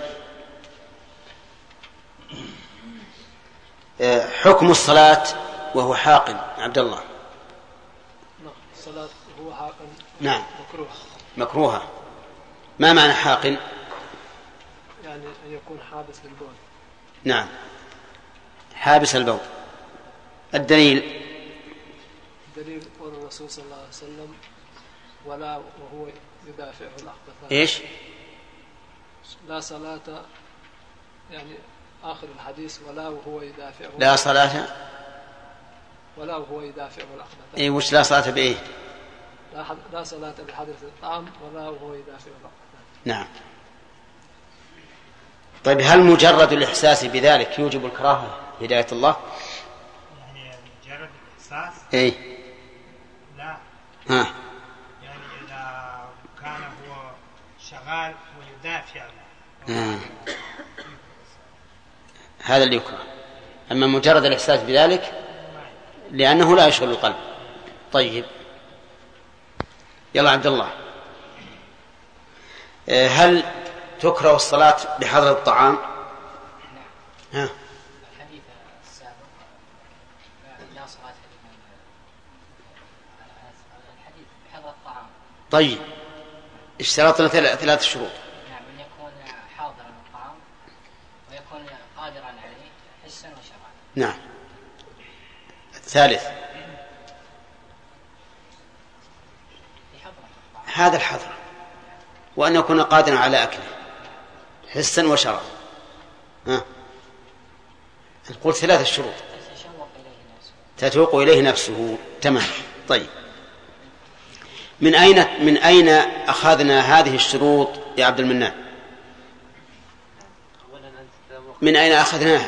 Speaker 3: حكم الصلاة وهو حاقن، عبد الله.
Speaker 6: الصلاة هو حاقن.
Speaker 3: نعم،
Speaker 6: مكروه.
Speaker 3: مكروهة. ما معنى حاقن؟
Speaker 6: يعني أن يكون حابس للبول.
Speaker 3: نعم، حابس البول. الدليل؟
Speaker 6: الدليل قول الرسول صلى الله عليه وسلم: ولا وهو يدافعه الأخبثان.
Speaker 3: إيش؟
Speaker 6: لا صلاة، يعني آخر الحديث: ولا وهو يدافعه.
Speaker 3: لا صلاة
Speaker 6: ولا وهو يدافعه الأخبثان.
Speaker 3: إيه، وش لا صلاة بإيه؟
Speaker 6: لا, لا صلاة بحضرة الطعام ولا وهو يدافع الأخبثان.
Speaker 3: نعم. طيب، هل مجرد الإحساس بذلك يوجب الكراهة هداية الله؟
Speaker 15: يعني مجرد الإحساس؟
Speaker 3: إيه.
Speaker 15: لا.
Speaker 3: ها.
Speaker 15: يعني إذا كان هو شغال ويدافع
Speaker 3: آه. هذا اللي يكره. أما مجرد الإحساس بذلك لأنه لا يشغل القلب. طيب، يلا عبد الله، هل تكره الصلاة بحضرة الطعام؟
Speaker 13: ها. الحديث السابق لا صلاة الحديث بحضرة الطعام.
Speaker 3: طيب، اشترطنا ثلاث شروط.
Speaker 13: نعم، أن يكون حاضرا الطعام، ويكون قادرا عليه حسا وشرعا.
Speaker 3: نعم. الثالث هذا الحظر، وأن يكون قادرا على أكله حسا وشرعا. ها، نقول ثلاث الشروط تتوق إليه نفسه. تمام. طيب، من أين من أين أخذنا هذه الشروط يا عبد المنان؟ من أين أخذناها؟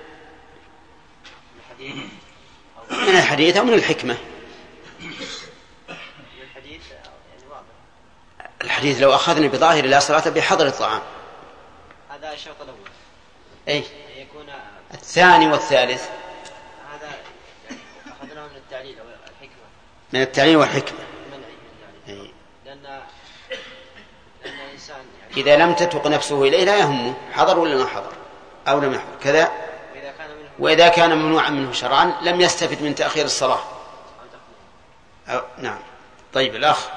Speaker 3: من الحديث أو من الحكمة؟ الحديث لو أخذنا بظاهر لا صلاة بحضر الطعام.
Speaker 9: هذا الشرط الأول.
Speaker 3: أي
Speaker 9: يكون
Speaker 3: الثاني والثالث
Speaker 9: هذا يعني أخذناه من التعليل أو الحكمة.
Speaker 3: من التعليل والحكمة.
Speaker 9: أي. لأن لأن الإنسان يعني
Speaker 3: إذا لم تتق نفسه إليه لا يهمه حضر ولا ما حضر أو لم يحضر كذا. وإذا كان ممنوعا منه شرعا لم يستفد من تأخير الصلاة. أو نعم. طيب الأخ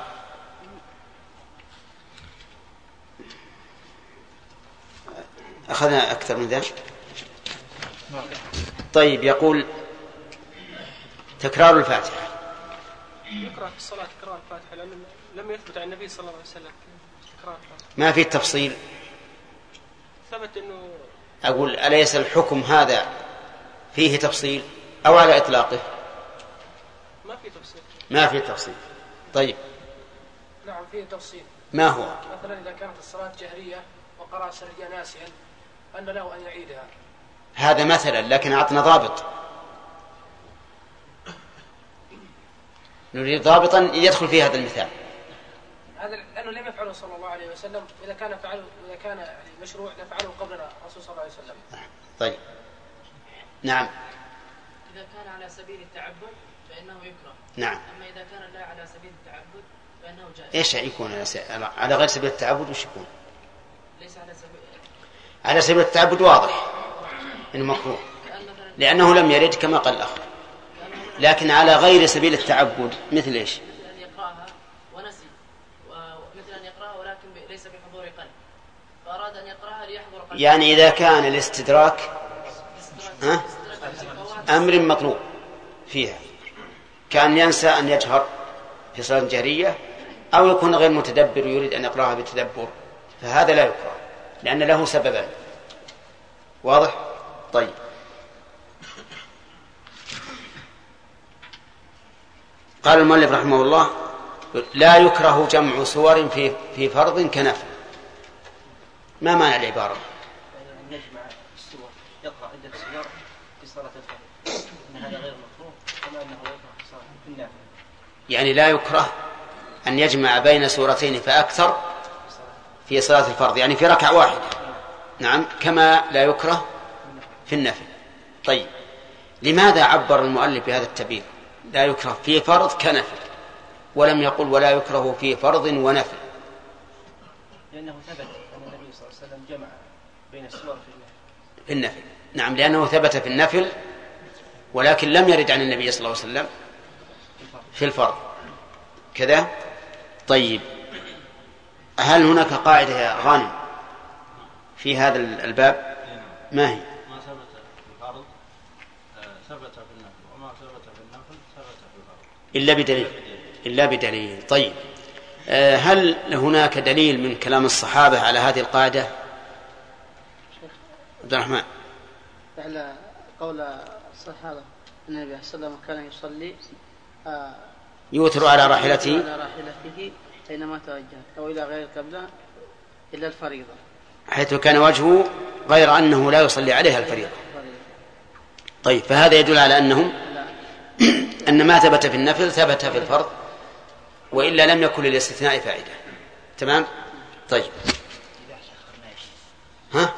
Speaker 3: أخذنا أكثر من ذلك. طيب يقول تكرار الفاتحة.
Speaker 11: يقرأ في الصلاة تكرار الفاتحة لأن لم يثبت عن النبي صلى الله عليه وسلم تكرار الفاتحة.
Speaker 3: ما في تفصيل.
Speaker 11: ثبت إنه
Speaker 3: أقول أليس الحكم هذا فيه تفصيل أو على إطلاقه؟
Speaker 11: ما في تفصيل.
Speaker 3: ما في تفصيل. طيب.
Speaker 11: نعم فيه تفصيل.
Speaker 3: ما هو؟
Speaker 11: مثلا إذا كانت الصلاة جهرية وقرأ سريا ناسيا أن له أن يعيدها.
Speaker 3: هذا مثلا لكن أعطنا ضابط. نريد ضابطا يدخل في هذا المثال.
Speaker 11: هذا لأنه لم يفعله صلى الله عليه وسلم وإذا كان فعله وإذا كان يعني مشروع لفعله قبل الرسول صلى الله عليه وسلم.
Speaker 3: طيب. نعم.
Speaker 16: إذا كان على سبيل التعبد فإنه يكره.
Speaker 3: نعم.
Speaker 16: أما إذا كان لا على سبيل التعبد فإنه جائز.
Speaker 3: إيش يكون على غير سبيل التعبد وش يكون؟
Speaker 16: ليس على سبيل.
Speaker 3: على سبيل التعبد واضح إنه مكروه لأنه لم يرد كما قال الأخ. لكن على غير سبيل التعبد مثل إيش؟
Speaker 16: مثل أن يقرأها ونسي ومثل أن يقرأها ولكن ليس بحضور قلب فأراد أن يقرأها ليحضر قلب.
Speaker 3: يعني إذا كان الاستدراك ها؟ أمر مطلوب فيها كان ينسى أن يجهر في صلاة جهرية أو يكون غير متدبر ويريد أن يقرأها بتدبر فهذا لا يكره لأن له سببا. واضح؟ طيب. قال المؤلف رحمه الله لا يكره جمع سور في في فرض كنفل. ما معنى العبارة؟
Speaker 9: نجمع السور يقرأ عدة سور في صلاة الفرض إن هذا غير مكروه كما أنه يكره في صلاة النافلة.
Speaker 3: يعني لا يكره أن يجمع بين سورتين فأكثر في صلاة الفرض يعني في ركعة واحدة. نعم كما لا يكره في النفل. طيب لماذا عبر المؤلف بهذا التعبير لا يكره في فرض كنفل ولم يقل ولا يكره في فرض ونفل؟
Speaker 9: لأنه ثبت أن النبي صلى الله عليه وسلم جمع بين السور في النفل.
Speaker 3: في النفل نعم لأنه ثبت في النفل ولكن لم يرد عن النبي صلى الله عليه وسلم في الفرض كذا. طيب هل هناك قاعدة يا غانم في هذا الباب؟ ما هي؟
Speaker 6: ما ثبت في الفرض ثبت في النفل وما ثبت في النفل ثبت في الفرض
Speaker 3: إلا بدليل. إلا بدليل. طيب هل هناك دليل من كلام الصحابة على هذه القاعدة؟ عبد الرحمن.
Speaker 17: على قول الصحابة أن النبي صلى الله عليه وسلم كان يصلي آه
Speaker 3: يوتر على راحلته
Speaker 17: على راحلته أينما توجه أو إلى غير القبلة إلا الفريضة
Speaker 3: حيث كان وجهه غير أنه لا يصلي عليها الفريضة. طيب فهذا يدل على أنهم أن ما ثبت في النفل ثبت في الفرض وإلا لم يكن للاستثناء فائدة. تمام. طيب ها؟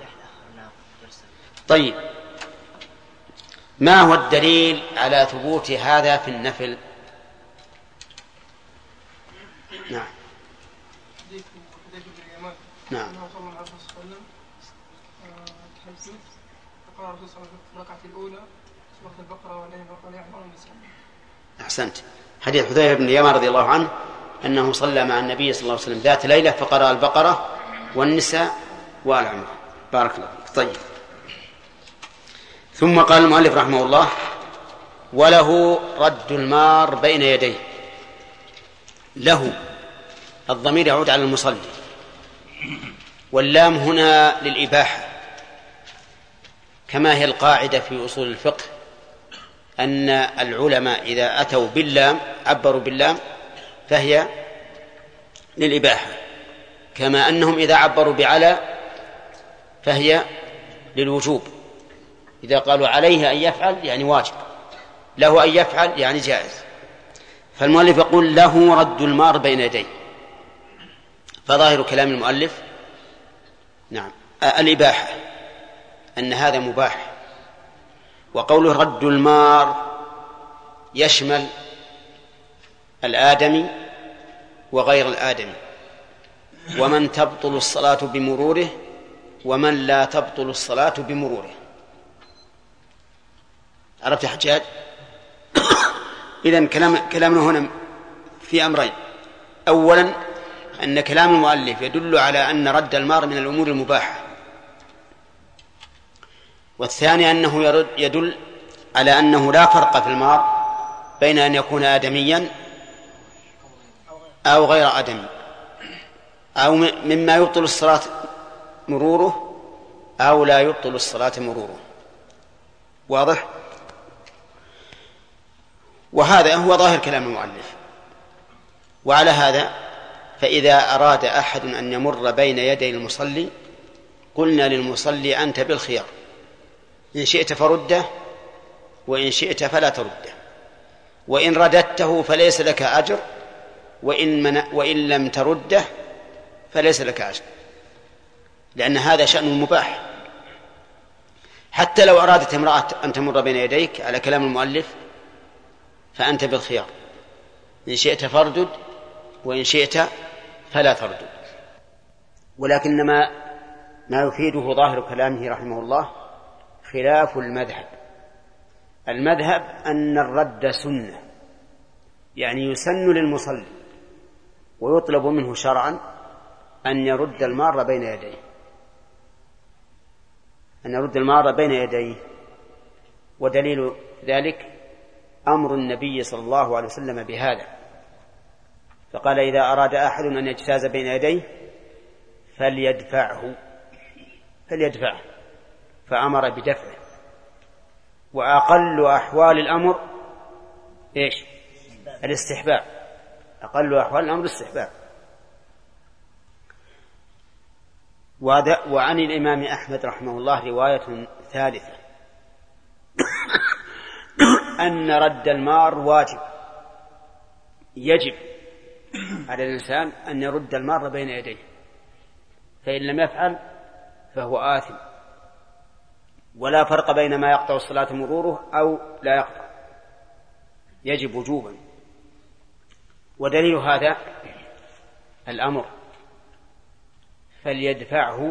Speaker 3: طيب ما هو الدليل على ثبوت هذا في النفل؟ نعم نعم أحسنت. حديث حذيفة بن اليمان رضي الله عنه أنه صلى مع النبي صلى الله عليه وسلم ذات ليلة فقرأ البقرة والنساء وآل عمران. بارك الله فيك. طيب ثم قال المؤلف رحمه الله وله رد المار بين يديه. له الضمير يعود على المصلي واللام هنا للإباحة كما هي القاعدة في أصول الفقه أن العلماء إذا أتوا باللام عبروا باللام فهي للإباحة كما أنهم إذا عبروا بعلى فهي للوجوب. إذا قالوا عليه أن يفعل يعني واجب له أن يفعل يعني جائز. فالمؤلف يقول له رد المار بين يديه فظاهر كلام المؤلف نعم الإباحة، أن هذا مباح. وقوله رد المار يشمل الآدمي وغير الآدمي، ومن تبطل الصلاة بمروره ومن لا تبطل الصلاة بمروره. عرفت يا حجاج؟ إذن كلام كلامنا هنا في أمرين: أولا أن كلام المؤلف يدل على أن رد المار من الأمور المباحة، والثاني أنه يدل على أنه لا فرق في المار بين أن يكون آدميا أو غير آدمي، أو مما يبطل الصلاة مروره أو لا يبطل الصلاة مروره. واضح؟ وهذا هو ظاهر كلام المؤلف. وعلى هذا فإذا أراد أحد أن يمر بين يدي المصلي قلنا للمصلي أنت بالخيار، إن شئت فرده وإن شئت فلا ترده، وإن رددته فليس لك أجر، وإن, من وإن لم ترده فليس لك أجر، لأن هذا شأن المباح. حتى لو أرادت امرأة أن تمر بين يديك على كلام المؤلف فأنت بالخيار، إن شئت فاردد وإن شئت فلا تردد. ولكن ما ما يفيده ظاهر كلامه رحمه الله خلاف المذهب. المذهب أن الرد سنة، يعني يسن للمصلي ويطلب منه شرعا أن يرد المار بين يديه، أن يرد المار بين يديه. ودليل ذلك أمر النبي صلى الله عليه وسلم بهذا، فقال إذا أراد أحد أن يجتاز بين يديه فليدفعه فليدفعه فأمر بدفعه. وأقل أحوال الأمر إيش؟ الاستحباب. أقل أحوال الأمر الاستحباب. وعن الإمام أحمد رحمه الله رواية ثالثة أن رد المار واجب، يجب على الإنسان أن يرد المار بين يديه، فإن لم يفعل فهو آثم، ولا فرق بين ما يقطع الصلاة مروره أو لا يقطع، يجب وجوبا. ودليل هذا الأمر فليدفعه،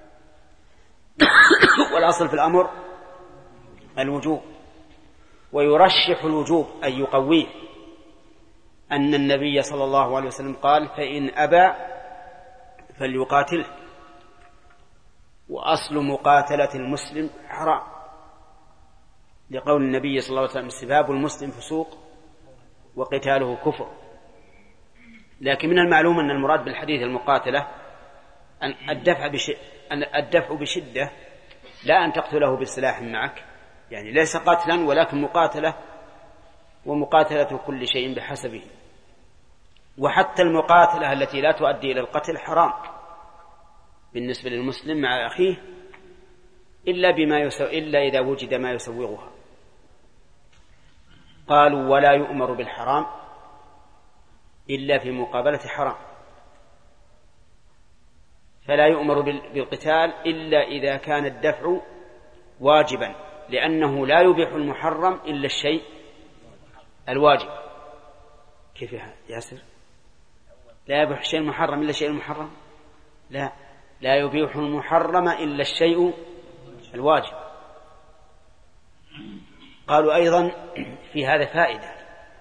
Speaker 3: والأصل في الأمر الوجوب، ويرشح الوجوب أي يقويه أن النبي صلى الله عليه وسلم قال فإن أبى فليقاتله، وأصل مقاتلة المسلم حرام، لقول النبي صلى الله عليه وسلم سباب المسلم فسوق وقتاله كفر. لكن من المعلوم أن المراد بالحديث المقاتلة أن الدفع, بش... أن الدفع بشدة، لا أن تقتله بالسلاح معك، يعني ليس قتلا ولكن مقاتلة، ومقاتلة كل شيء بحسبه. وحتى المقاتلة التي لا تؤدي إلى القتل حرام بالنسبة للمسلم مع أخيه إلا, بما يسو... إلا إذا وجد ما يسوغها. قالوا ولا يؤمر بالحرام إلا في مقابلة حرام، فلا يؤمر بالقتال إلا إذا كان الدفع واجبا، لأنه لا يبيح المحرم إلا الشيء الواجب. كيف يا ياسر؟ لا يبيح الشيء المحرم إلا الشيء المحرم؟ لا، لا يبيح المحرم إلا الشيء الواجب. قالوا أيضا في هذا فائدة،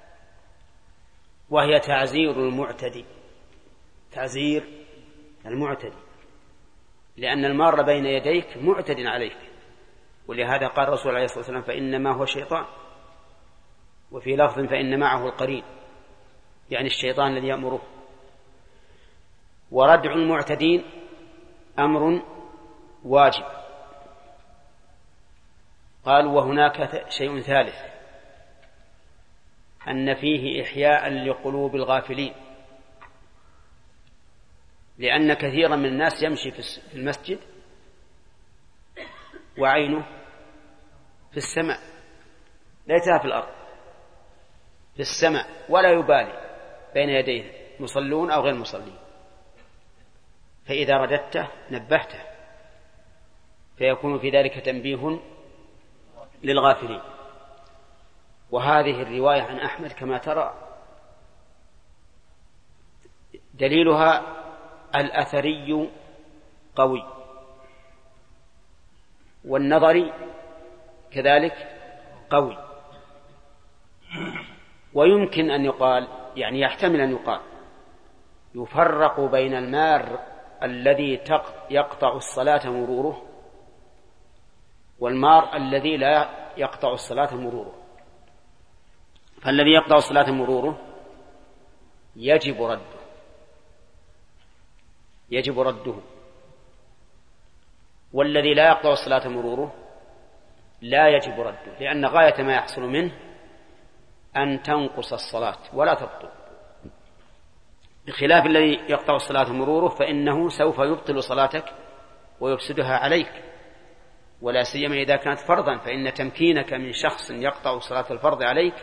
Speaker 3: وهي تعزير المعتدي، تعزير المعتدي، لأن المار بين يديك معتد عليك، ولهذا قال الرسول عليه الصلاة والسلام فإنما هو شيطان، وفي لفظ فإن معه القرين، يعني الشيطان الذي يأمره. وردع المعتدين أمر واجب. قالوا وهناك شيء ثالث، أن فيه إحياء لقلوب الغافلين، لأن كثيرا من الناس يمشي في المسجد وعينه في السماء، ليس في الأرض، في السماء، ولا يبالي بين يديه مصلون أو غير مصلين. فإذا رددته نبهته، فيكون في ذلك تنبيه للغافلين. وهذه الرواية عن أحمد كما ترى دليلها الأثري قوي، والنظري كذلك قوي. ويمكن أن يقال، يعني يحتمل أن يقال، يفرق بين المار الذي يقطع الصلاة مروره والمار الذي لا يقطع الصلاة مروره. فالذي يقطع الصلاة مروره يجب رده يجب رده والذي لا يقطع الصلاة مروره لا يجب رده، لأن غاية ما يحصل منه أن تنقص الصلاة ولا تبطل، بخلاف الذي يقطع الصلاة مروره فإنه سوف يبطل صلاتك ويفسدها عليك، ولا سيما إذا كانت فرضا، فإن تمكينك من شخص يقطع صلاة الفرض عليك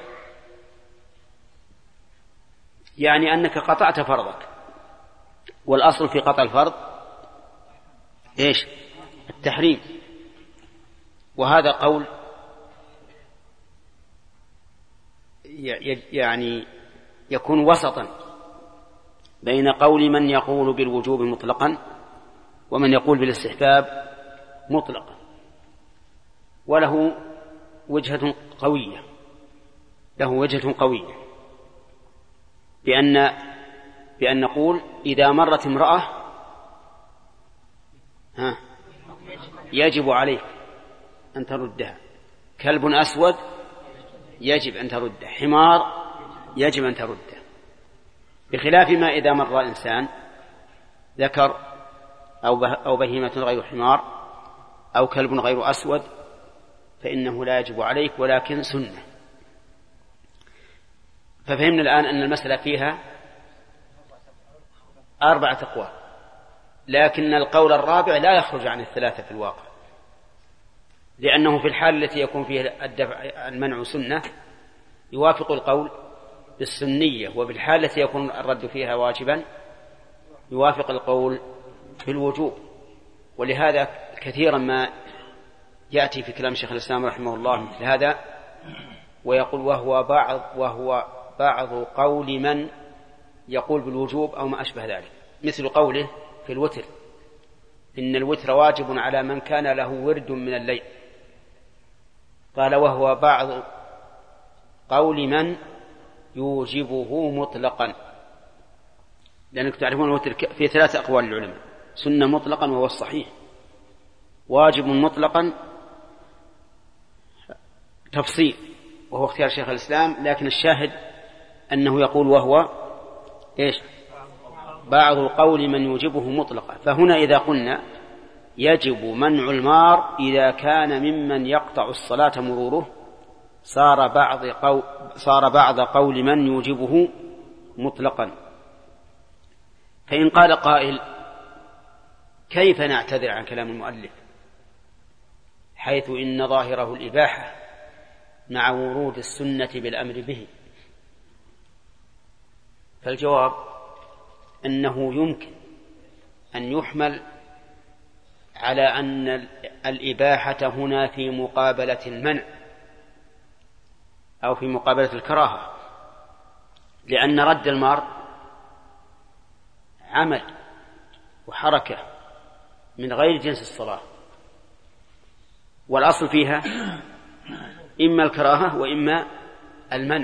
Speaker 3: يعني أنك قطعت فرضك. والأصل في قطع الفرض إيش؟ التحريم. وهذا قول يعني يكون وسطا بين قول من يقول بالوجوب مطلقا ومن يقول بالاستحباب مطلقا، وله وجهة قوية له وجهة قوية بأن بأن نقول إذا مرت امرأة ها يجب عليك أن تردها، كلب أسود يجب أن ترده، حمار يجب أن ترده، بخلاف ما إذا مر إنسان ذكر أو بهيمة غير حمار أو كلب غير أسود فإنه لا يجب عليك ولكن سنة. ففهمنا الآن أن المسألة فيها أربعة أقوال، لكن القول الرابع لا يخرج عن الثلاثة في الواقع، لأنه في الحال التي يكون فيها الدفع المنع سنة يوافق القول بالسنية، وفي الحال التي يكون الرد فيها واجبا يوافق القول في الوجوب. ولهذا كثيرا ما يأتي في كلام شيخ الإسلام رحمه الله مثل هذا ويقول وهو بعض وهو بعض قول من يقول بالوجوب أو ما أشبه ذلك، مثل قوله في الوتر إن الوتر واجب على من كان له ورد من الليل، قال وهو بعض قول من يوجبه مطلقا، لأنك تعرفون الوتر في ثلاث أقوال العلماء: سنة مطلقا وهو الصحيح، واجب مطلقا تفصيل وهو اختيار شيخ الإسلام، لكن الشاهد أنه يقول وهو إيش؟ بعض قول من يوجبه مطلقا. فهنا إذا قلنا يجب منع المار إذا كان ممن يقطع الصلاة مروره صار بعض قول, صار بعض قول من يوجبه مطلقا. فإن قال قائل كيف نعتذر عن كلام المؤلف حيث إن ظاهره الإباحة مع ورود السنة بالأمر به؟ فالجواب أنه يمكن أن يحمل على أن الإباحة هنا في مقابلة المنع أو في مقابلة الكراهة، لأن رد المار عمل وحركة من غير جنس الصلاة، والأصل فيها إما الكراهة وإما المنع،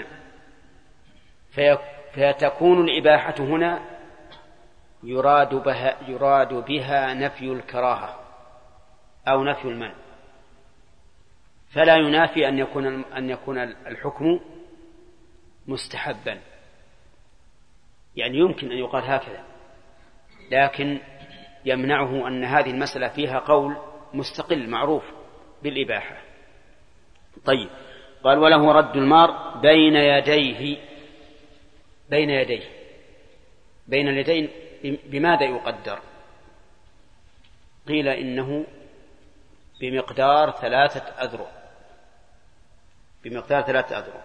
Speaker 3: فتكون الإباحة هنا يراد بها, يراد بها نفي الكراهة أو نفي المنع، فلا ينافي أن يكون, أن يكون الحكم مستحبا، يعني يمكن أن يقال هكذا، لكن يمنعه أن هذه المسألة فيها قول مستقل معروف بالإباحة. طيب، قال وله رد المار بين يديه. بين يديه بين اليدين بماذا يقدر؟ قيل إنه بمقدار ثلاثة أذرع بمقدار ثلاثة أذرع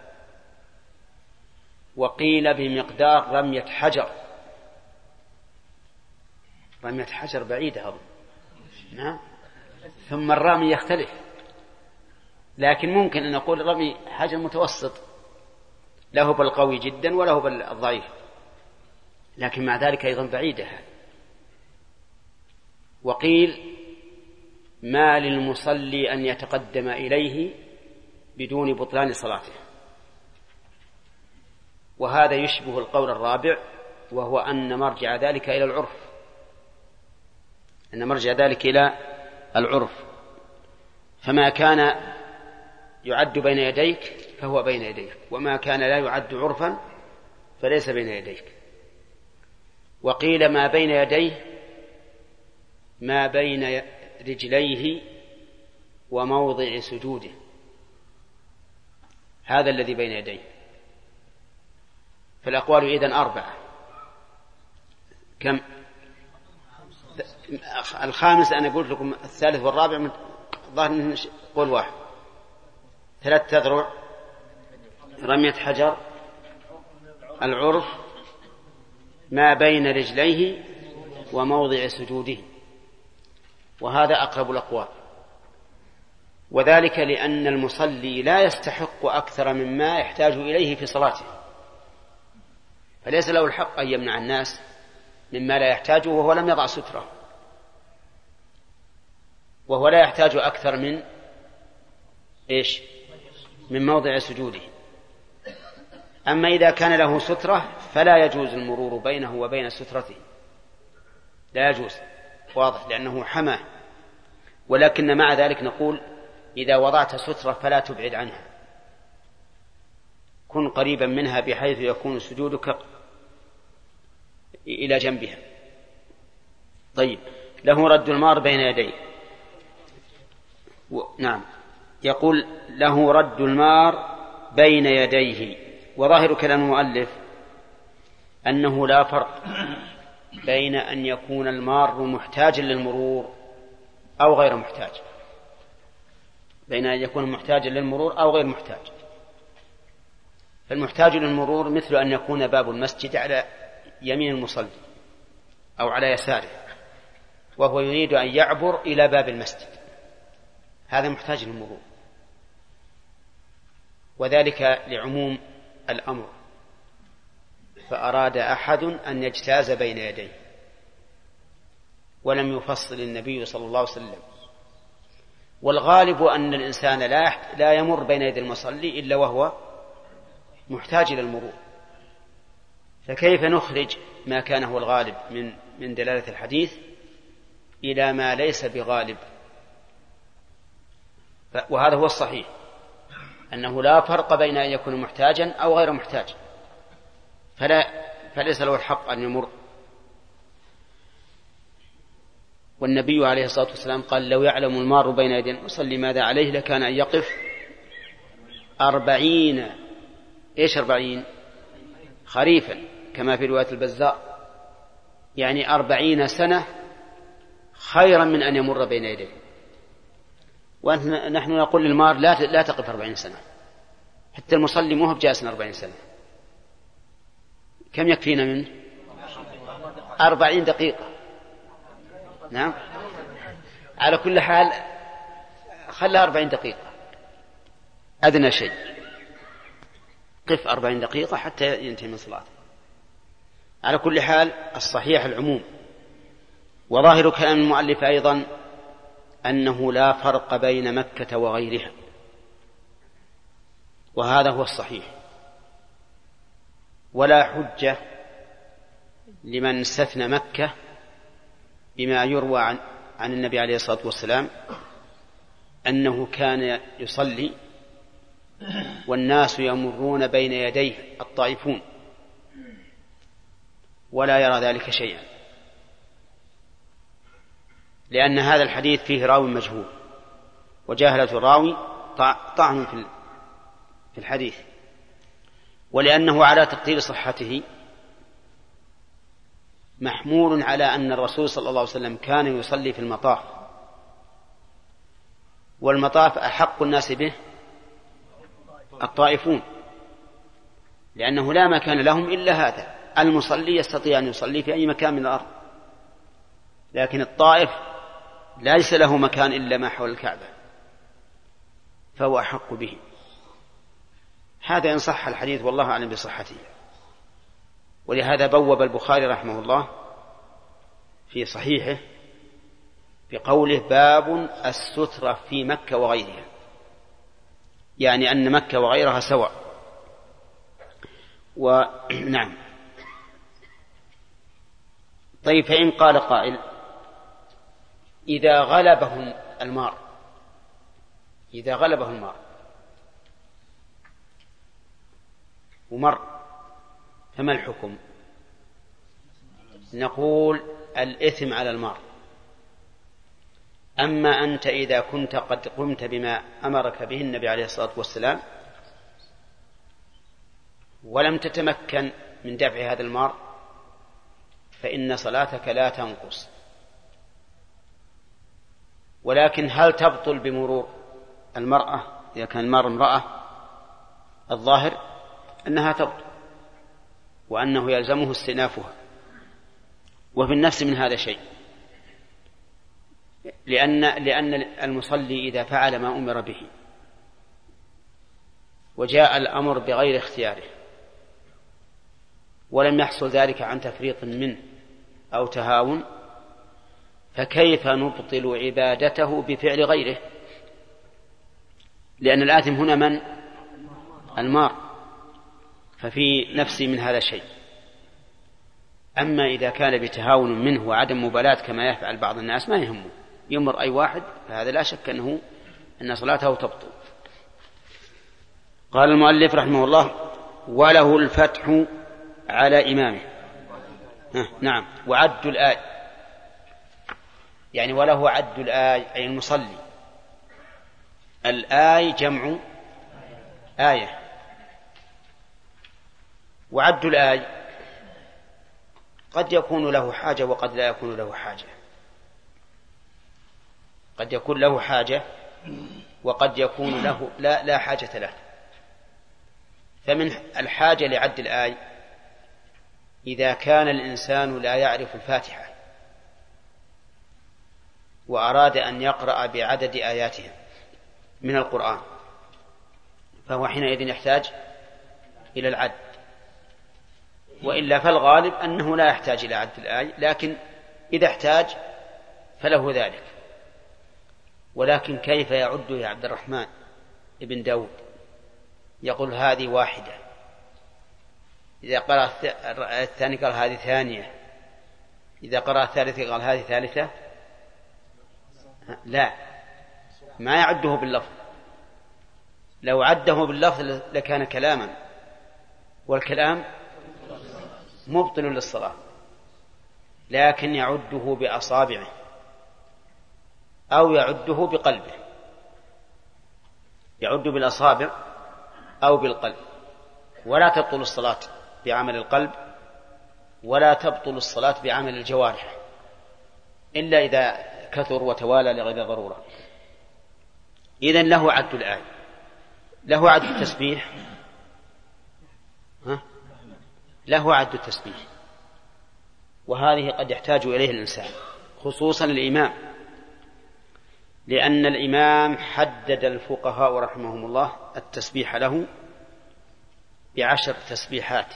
Speaker 3: وقيل بمقدار رمية حجر، رمية حجر بعيدة أظن. نعم. ثم الرامي يختلف، لكن ممكن أن نقول رمي حجر متوسط، له بالقوي جدا وله بالضعيف، لكن مع ذلك أيضا بعيدة. وقيل ما للمصلي أن يتقدم إليه بدون بطلان صلاته، وهذا يشبه القول الرابع، وهو أن مرجع ذلك إلى العرف، أن مرجع ذلك إلى العرف، فما كان يعد بين يديك فهو بين يديك، وما كان لا يعد عرفا فليس بين يديك. وقيل ما بين يديه ما بين رجليه وموضع سجوده، هذا الذي بين يديه. فالأقوال إذن أربعة. كم؟ الخامس أنا قلت لكم الثالث والرابع من ظاهر قول واحد. ثلاثة أذرع، رمية حجر، العرف، ما بين رجليه وموضع سجوده، وهذا أقرب الأقوال. وذلك لأن المصلي لا يستحق أكثر مما يحتاج إليه في صلاته، فليس له الحق أن يمنع الناس مما لا يحتاجه وهو لم يضع سترة، وهو لا يحتاج أكثر من إيش؟ من موضع سجوده. أما إذا كان له سترة فلا يجوز المرور بينه وبين سترته، لا يجوز، واضح، لأنه حماه. ولكن مع ذلك نقول إذا وضعت سترة فلا تبعد عنها، كن قريبا منها بحيث يكون سجودك إلى جنبها. طيب، له رد المار بين يديه. و... نعم، يقول له رد المار بين يديه. وظاهر كلام المؤلف أنه لا فرق بين أن يكون المار محتاجا للمرور أو غير محتاج، بين أن يكون محتاجا للمرور أو غير محتاج. فالمحتاج للمرور مثل أن يكون باب المسجد على يمين المصلي أو على يساره، وهو يريد أن يعبر إلى باب المسجد، هذا محتاج للمرور، وذلك لعموم الأمر. فأراد أحد أن يجتاز بين يديه، ولم يفصل النبي صلى الله عليه وسلم. والغالب أن الإنسان لا لا يمر بين يدي المصلي إلا وهو محتاج إلى المرور، فكيف نخرج ما كان هو الغالب من من دلالة الحديث إلى ما ليس بغالب؟ وهذا هو الصحيح، أنه لا فرق بين أن يكون محتاجا أو غير محتاج، فلا فليس له الحق أن يمر. والنبي عليه الصلاة والسلام قال لو يعلم المار بين يدي المصلي ماذا عليه لكان أن يقف أربعين إيش أربعين خريفا كما في رواية البزار، يعني أربعين سنة خيرا من أن يمر بين يديه. ونحن نقول للمار لا لا تقف أربعين سنة، حتى المصلي مو هو جالس أربعين سنة، كم يكفينا منه؟ أربعين دقيقة. نعم، على كل حال خلها أربعين دقيقة أدنى شيء، قف أربعين دقيقة حتى ينتهي من صلاته. على كل حال الصحيح العموم. وظاهر كلام المؤلف أيضا أنه لا فرق بين مكة وغيرها، وهذا هو الصحيح، ولا حجة لمن استثنى مكة بما يروى عن, عن النبي عليه الصلاة والسلام أنه كان يصلي والناس يمرون بين يديه الطائفون ولا يرى ذلك شيئا، لأن هذا الحديث فيه راوي مجهول، وجاهلة الراوي طعن في الحديث، ولأنه على تقدير صحته محمول على أن الرسول صلى الله عليه وسلم كان يصلي في المطاف، والمطاف أحق الناس به الطائفون، لأنه لا مكان لهم إلا هذا، المصلي يستطيع أن يصلي في أي مكان من الأرض. لكن الطائف ليس له مكان إلا ما حول الكعبة فهو أحق به. هذا إن صح الحديث، والله أعلم بصحته. ولهذا بوب البخاري رحمه الله في صحيحه بقوله باب السترة في مكة وغيرها، يعني أن مكة وغيرها سواء. ونعم. طيب، فإن قال قائل إذا غلبه المار إذا غلبه المار ومر فما الحكم؟ نقول الإثم على المار. أما أنت إذا كنت قد قمت بما أمرك به النبي عليه الصلاة والسلام ولم تتمكن من دفع هذا المار فإن صلاتك لا تنقص. ولكن هل تبطل بمرور المرأة؟ إذا كان المار امرأة الظاهر أنها تبطل وأنه يلزمه استئنافها. وفي النفس من هذا شيء، لأن, لأن المصلي إذا فعل ما أمر به وجاء الأمر بغير اختياره ولم يحصل ذلك عن تفريط منه أو تهاون، فكيف نبطل عبادته بفعل غيره؟ لأن الآثم هنا من؟ المار. ففي نفسي من هذا شيء. أما إذا كان بتهاون منه وعدم مبالاة كما يفعل بعض الناس ما يهمه، يمر أي واحد، فهذا لا شك أنه أن صلاته تبطل. قال المؤلف رحمه الله وله الفتح على إمامه. نعم. وعد الآي، يعني وله عد الآي أي المصلي. الآي جمع آية. وعد الآي قد يكون له حاجة وقد لا يكون له حاجة. قد يكون له حاجة وقد يكون له لا, لا حاجة له. فمن الحاجة لعد الآي إذا كان الإنسان لا يعرف الفاتحة وأراد أن يقرأ بعدد آياتها من القرآن، فهو حينئذ يحتاج إلى العد. وإلا فالغالب أنه لا يحتاج إلى عد الآي، لكن إذا احتاج فله ذلك. ولكن كيف يعد يا عبد الرحمن ابن داود؟ يقول هذه واحدة، إذا قرأ الثاني قال هذه ثانية، إذا قرأ الثالثة قال هذه ثالثة. لا، ما يعده باللفظ. لو عده باللفظ لكان كلاما، والكلام مبطل للصلاة. لكن يعده بأصابعه أو يعده بقلبه، يعد بالأصابع أو بالقلب. ولا تبطل الصلاة بعمل القلب ولا تبطل الصلاة بعمل الجوارح إلا إذا كثر وتوالى لغير ضرورة. إذن له عد الآية، له عد التسبيح، ها؟ له عد التسبيح، وهذه قد يحتاج إليه الإنسان خصوصا الإمام، لأن الإمام حدد الفقهاء رحمهم الله التسبيح له بعشر تسبيحات.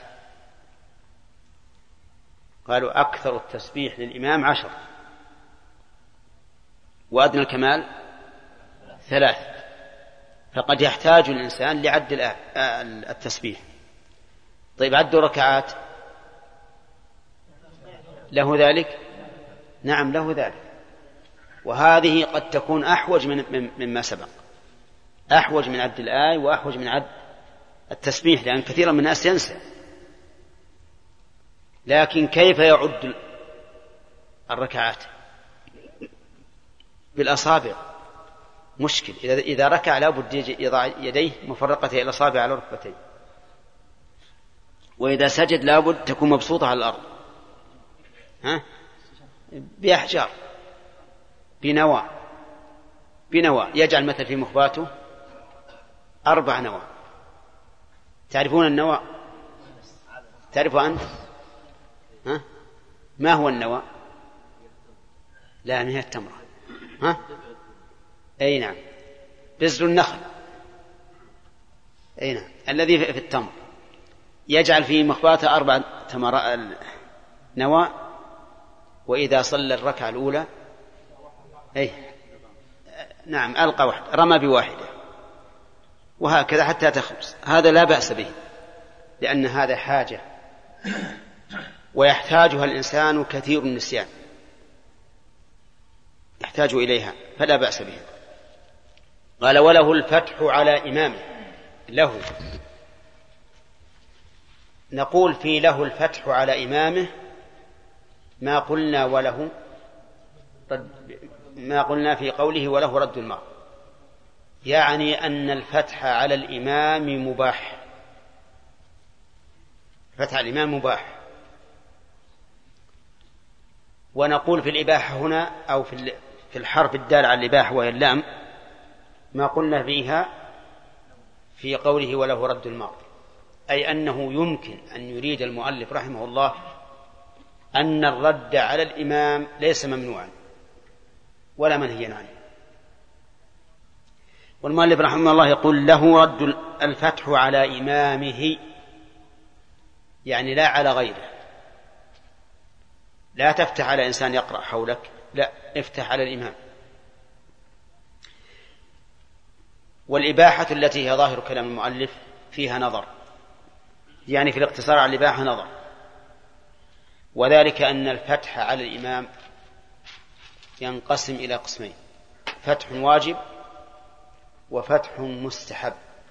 Speaker 3: قالوا أكثر التسبيح للإمام عشر وأدنى الكمال ثلاث. فقد يحتاج الإنسان لعد التسبيح. طيب عد ركعات له ذلك؟ نعم له ذلك. وهذه قد تكون أحوج من مما سبق، أحوج من عد الآية وأحوج من عد التسبيح، لأن كثيرا من الناس ينسى. لكن كيف يعد الركعات؟ بالأصابع مشكل. إذا ركع لابد يضع يديه مفرقة إلى الأصابع على ركبتيه، وإذا سجد لابد تكون مبسوطة على الأرض، ها؟ بأحجار، بنوى بنوى يجعل مثل في مخباته أربع نوى. تعرفون النوى؟ تعرفوا أنت؟ ها؟ ما هو النوى؟ لا من هي التمرة. ها؟ أي نعم، بذر النخل. أي نعم، الذي في التمر يجعل في مخباته أربع تمر نواة، وإذا صلى الركعة الأولى أي نعم ألقى واحد، رمى بواحدة، وهكذا حتى تخلص. هذا لا بأس به، لأن هذا حاجة ويحتاجها الإنسان كثير النسيان، يحتاج إليها، فلا بأس به. قال وله الفتح على إمامه. له، نقول في له الفتح على إمامه ما قلنا وله ما قلنا في قوله وله رد المال، يعني أن الفتح على الإمام مباح. فتح الإمام مباح. ونقول في الإباحة هنا أو في الحرف الدال على الإباحة وهي اللام ما قلنا فيها في قوله وله رد المال، أي أنه يمكن أن يريد المؤلف رحمه الله أن الرد على الإمام ليس ممنوعا ولا منهيا عنه. والمؤلف رحمه الله يقول له رد الفتح على إمامه، يعني لا على غيره. لا تفتح على إنسان يقرأ حولك، لا، افتح على الإمام. والإباحة التي هي ظاهر كلام المؤلف فيها نظر، يعني في الاقتصار على الإباحة نظر، وذلك أن الفتح على الإمام ينقسم إلى قسمين: فتح واجب وفتح مستحب.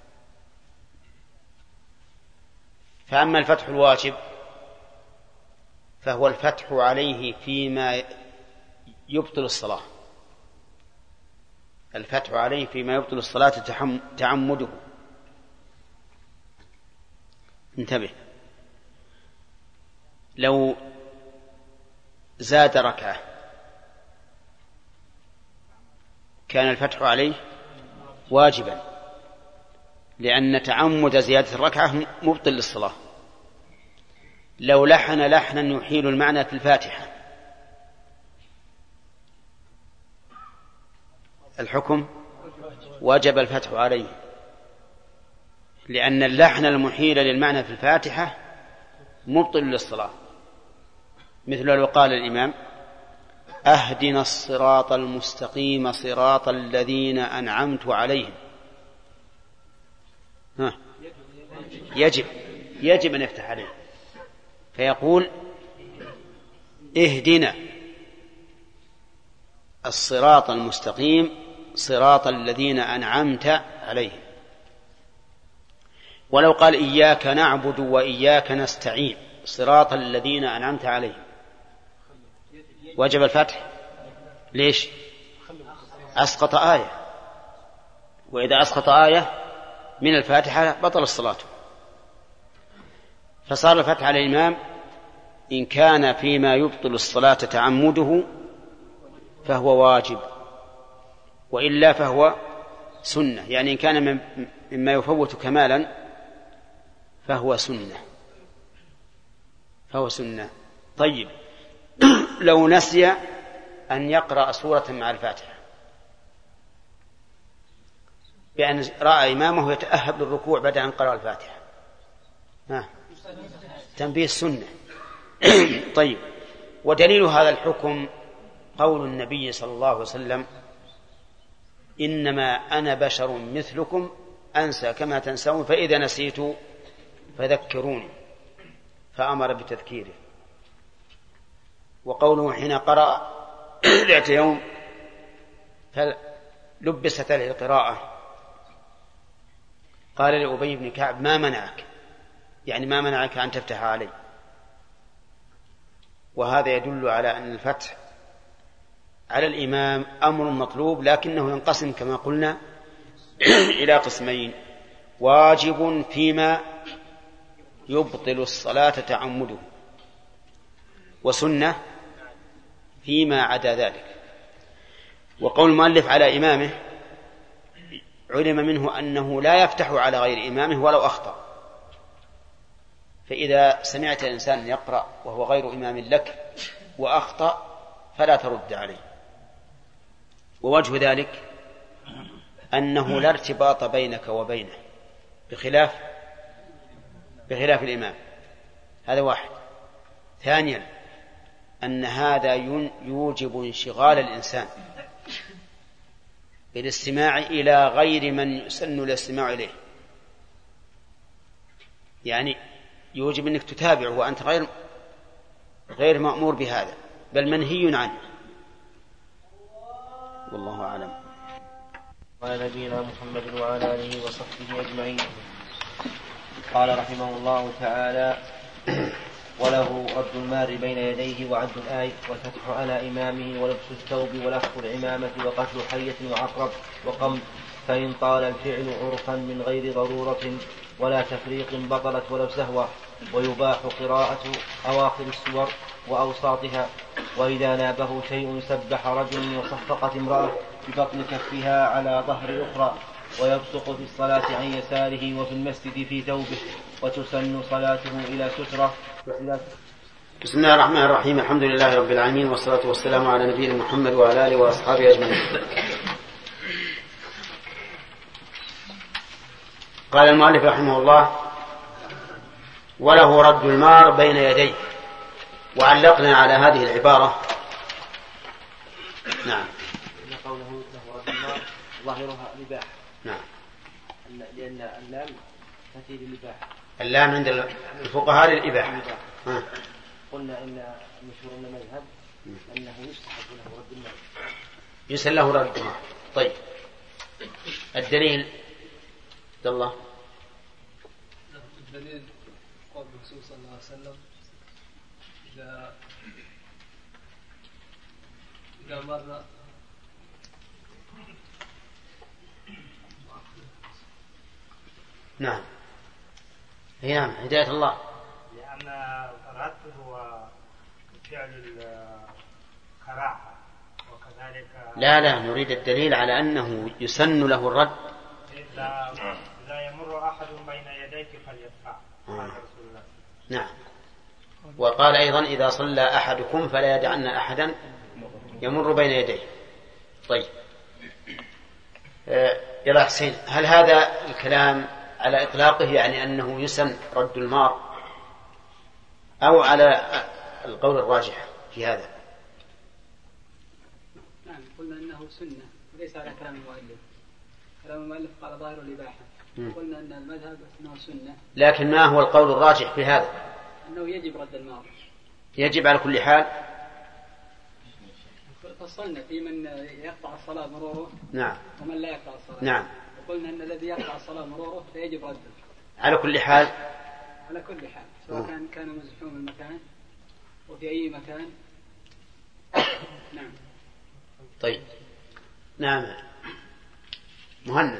Speaker 3: فأما الفتح الواجب فهو الفتح عليه فيما يبطل الصلاة، الفتح عليه فيما يبطل الصلاة تعمده. انتبه، لو زاد ركعة كان الفتح عليه واجبا، لأن تعمد زيادة الركعة مبطل للصلاة. لو لحن لحنا يحيل المعنى في الفاتحة الحكم وجب الفتح عليه، لأن اللحن المحيل للمعنى في الفاتحة مبطل للصلاة. مثل لو قال الإمام أهدنا الصراط المستقيم صراط الذين أنعمت عليهم، ها يجب يجب أن يفتح عليه، فيقول اهدنا الصراط المستقيم صراط الذين أنعمت عليهم. ولو قال إياك نعبد وإياك نستعين صراط الذين أنعمت عليهم وجب الفتح. ليش؟ أسقط آية، وإذا أسقط آية من الفاتحة بطل الصلاة. فصار الفتح على الإمام إن كان فيما يبطل الصلاة تعمده فهو واجب، وإلا فهو سنة، يعني إن كان مما يفوت كمالا فهو سنة فهو سنة. طيب، لو نسي أن يقرأ سورة مع الفاتحة بأن رأى إمامه يتأهب للركوع بعد أن قرأ الفاتحة، ها تنبيه السنة. طيب، ودليل هذا الحكم قول النبي صلى الله عليه وسلم إنما أنا بشر مثلكم أنسى كما تنسون فإذا نسيت فذكروني، فأمر بتذكيره. وقوله حين قرأ ذات يوم فلبست له القراءة قال لأبي بن كعب ما منعك، يعني ما منعك أن تفتح علي. وهذا يدل على أن الفتح على الإمام أمر مطلوب، لكنه ينقسم كما قلنا إلى قسمين: واجب فيما يبطل الصلاة تعمده، وسنة فيما عدا ذلك. وقول المؤلف على إمامه علم منه أنه لا يفتح على غير إمامه ولو أخطأ. فإذا سمعت إنسان يقرأ وهو غير إمام لك وأخطأ فلا ترد عليه، ووجه ذلك أنه لا ارتباط بينك وبينه بخلاف بخلاف الإمام. هذا واحد. ثانيا أن هذا يوجب انشغال الإنسان بالاستماع إلى غير من يسن الاستماع إليه، يعني يوجب أنك تتابع وأنت غير غير مأمور بهذا بل منهي عنه. والله أعلم.
Speaker 9: قال نبينا محمد وعلى آله وصحبه أجمعين. قال رحمه الله تعالى: وله رد المار بين يديه وعد الآي والفتح على إمامه ولبس الثوب ولف العمامة وقتل حية وعقرب وقمد، فإن طال الفعل عرفا من غير ضرورة ولا تفريق بطلت ولو سهوة. ويباح قراءة أواخر السور وأوساطها. وإذا نابه شيء سبح رجل وصفقت امرأة ببطن كفها على ظهر أخرى، ويبصق في الصلاة عن يساره وفي المسجد في ثوبه، وتسن صلاته إلى سترة.
Speaker 3: بسم الله الرحمن الرحيم. الحمد لله رب العالمين، والصلاة والسلام على نبينا محمد وعلى آله وأصحابه أجمعين. قال المؤلف رحمه الله: وله رد المار بين يديه. وعلقنا على هذه العبارة. نعم.
Speaker 9: قوله له رد المار ظاهرها الإباحة.
Speaker 3: نعم.
Speaker 9: لأن اللام تأتي للإباحة.
Speaker 3: اللام عند الفقهاء للإباحة.
Speaker 9: قلنا إن مشهور المذهب أنه يستحب له رد المال.
Speaker 3: يسأل له رد المال. طيب، الدليل عبد الله.
Speaker 18: الدليل قول الرسول صلى الله عليه وسلم: إذا إذا مر
Speaker 3: نعم هي نعم هداية الله.
Speaker 15: لأن الرد هو فعل الكراهة وكذلك.
Speaker 3: لا لا نريد الدليل على أنه يسن له الرد.
Speaker 15: إذا, إذا يمر أحد بين يديك فليدفع.
Speaker 3: آه. نعم. وقال أيضا: إذا صلى أحدكم فلا يدعن أحدا يمر بين يديه. طيب آه يا حسين، هل هذا الكلام على إطلاقه يعني أنه يسن رد المار، أو على القول الراجح في هذا؟
Speaker 2: نعم، قلنا أنه سنة وليس على كلام المؤلف. كلام المؤلف قال ظاهر الإباحة. قلنا أن المذهب أنه سنة.
Speaker 3: لكن ما هو القول الراجح في هذا؟
Speaker 2: أنه يجب رد المار.
Speaker 3: يجب على كل حال.
Speaker 2: فصلنا في من يقطع الصلاة مروره.
Speaker 3: نعم.
Speaker 2: ومن لا يقطع الصلاة.
Speaker 3: نعم.
Speaker 2: وقلنا أن الذي يقطع الصلاة مروره فيجب رده
Speaker 3: على كل حال.
Speaker 2: على كل حال، سواء كان كان مزحوم المكان وفي أي مكان. نعم.
Speaker 3: طيب. نعم. مهند.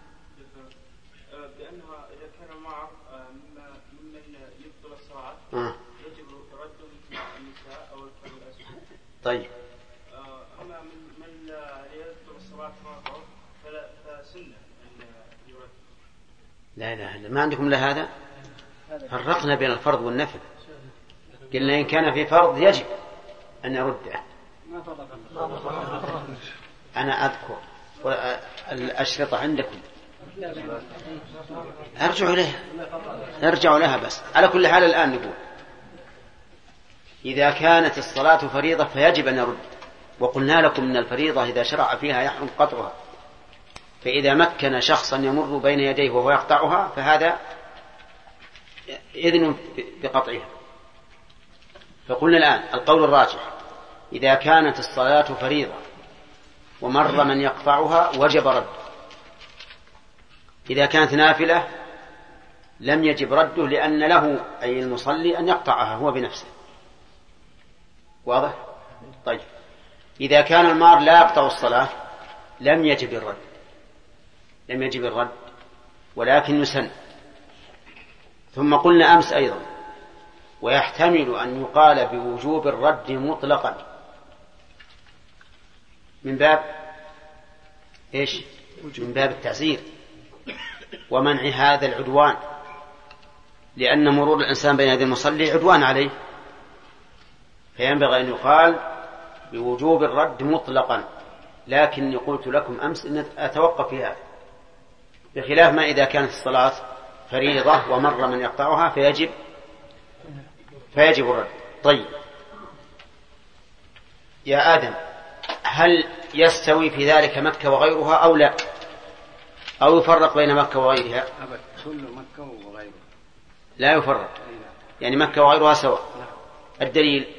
Speaker 8: بأنها إذا كان المار ممن يبطل الصلاة
Speaker 3: آه.
Speaker 8: يجب رده مع النساء أو الكلب الأسود.
Speaker 3: طيب.
Speaker 8: أما من من لا يبطل الصلاة مرة فلا فسنة أن يرد.
Speaker 3: لا لا ما عندكم لا هذا. فرقنا بين الفرض والنفل. قلنا إن كان في فرض يجب أن يرده. أنا أذكر الأشرطة عندكم، ارجعوا لها ارجعوا لها بس. على كل حال الآن نقول إذا كانت الصلاة فريضة فيجب أن يرد. وقلنا لكم أن الفريضة إذا شرع فيها يحرم قطعها، فإذا مكن شخصا يمر بين يديه وهو يقطعها فهذا إذن بقطعها. فقلنا الآن القول الراجح: إذا كانت الصلاة فريضة ومر من يقطعها وجب رد. إذا كانت نافلة لم يجب رده، لأن له أي المصلي أن يقطعها هو بنفسه. واضح؟ طيب، إذا كان المار لا يقطع الصلاة لم يجب الرد لم يجب الرد ولكن يسن. ثم قلنا أمس أيضا: ويحتمل أن يقال بوجوب الرد مطلقا من باب إيش؟ من باب التعزير ومنع هذا العدوان، لأن مرور الإنسان بين يدي المصلي عدوان عليه، فينبغي أن يقال بوجوب الرد مطلقا لكني قلت لكم أمس أن أتوقف في هذا، بخلاف ما إذا كانت الصلاة فريضة ومر من يقطعها فيجب فيجب الرد. طيب يا آدم، هل يستوي في ذلك مكة وغيرها أو لا، أو يفرق بين مكة وغيرها؟
Speaker 19: كل مكة وغيرها
Speaker 3: لا يفرق، يعني مكة وغيرها سواء. الدليل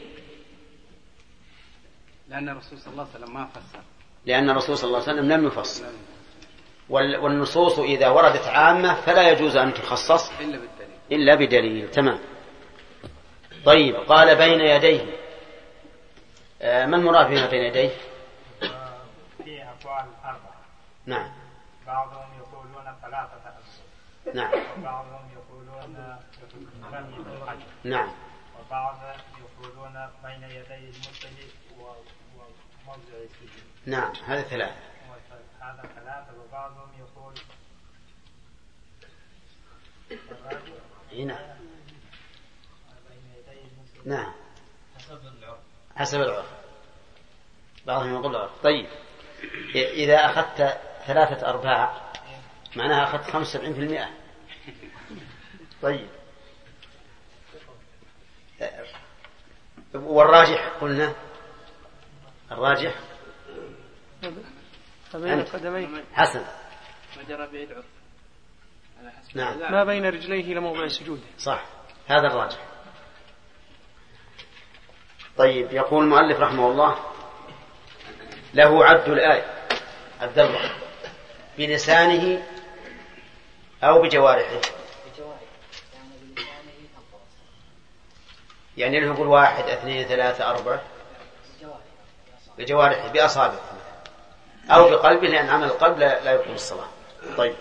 Speaker 19: لأن الرسول صلى الله عليه وسلم ما فسر،
Speaker 3: لأن الرسول صلى الله عليه وسلم لم يفصل، والنصوص إذا وردت عامة فلا يجوز أن تخصص
Speaker 19: إلا بالدليل.
Speaker 3: إلا بدليل. تمام. طيب قال بين يديه، آه ما المراد بما بين يديه؟
Speaker 15: في أقوال أربعة.
Speaker 3: نعم.
Speaker 15: بعضهم يقولون ثلاثة أبواب.
Speaker 3: نعم.
Speaker 15: وبعضهم يقولون لم يكن حج.
Speaker 3: نعم.
Speaker 15: وبعض يقولون بين يدي المصلي وموضع السجود.
Speaker 3: نعم هذا ثلاثة.
Speaker 15: هذا ثلاثة. وبعضهم يقول
Speaker 3: هنا. نعم حسب العرف، بعضهم يقول العرف. طيب إذا أخذت ثلاثة أرباع معناها أخذت خمسة وسبعين في المئة. طيب والراجح قلنا الراجح
Speaker 5: بين قدميه
Speaker 3: حسن
Speaker 11: ما جرى به العرف.
Speaker 3: نعم
Speaker 5: ما بين رجليه لموضع سجوده.
Speaker 3: صح هذا الراجح. طيب يقول المؤلف رحمه الله له عد الآية عد الله بلسانه أو بجوارحه، يعني له يقول واحد اثنين ثلاثة أربعة بجوارحه بأصابعه أو بقلبه، لأن عمل القلب لا يقوم الصلاة. طيب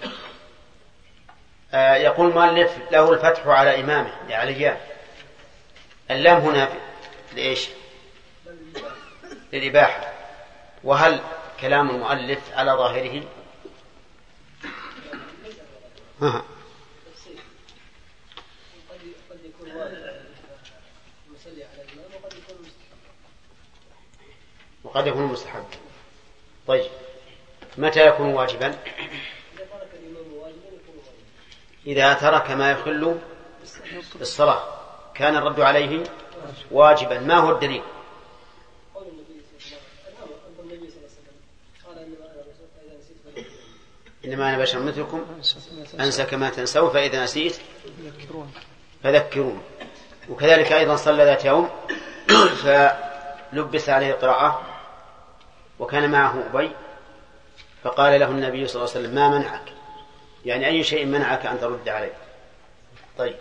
Speaker 3: آه يقول المؤلف له الفتح على إمامه لعليان. اللام هنا لإيش؟ للإباحة. وهل كلام المؤلف على ظاهره؟ ها. وقد يكون مستحب. طيب متى يكون واجبا؟ إذا ترك ما يخل بالصلاة كان الرد عليه واجبا. ما هو الدليل؟ إنما أنا بشر مثلكم أنسى كما تنسوا فإذا نسيت فذكرون. وكذلك أيضا صلى ذات يوم فلبس عليه قراءة وكان معه أبي فقال له النبي صلى الله عليه وسلم ما منعك، يعني أي شيء منعك أن ترد عليه. طيب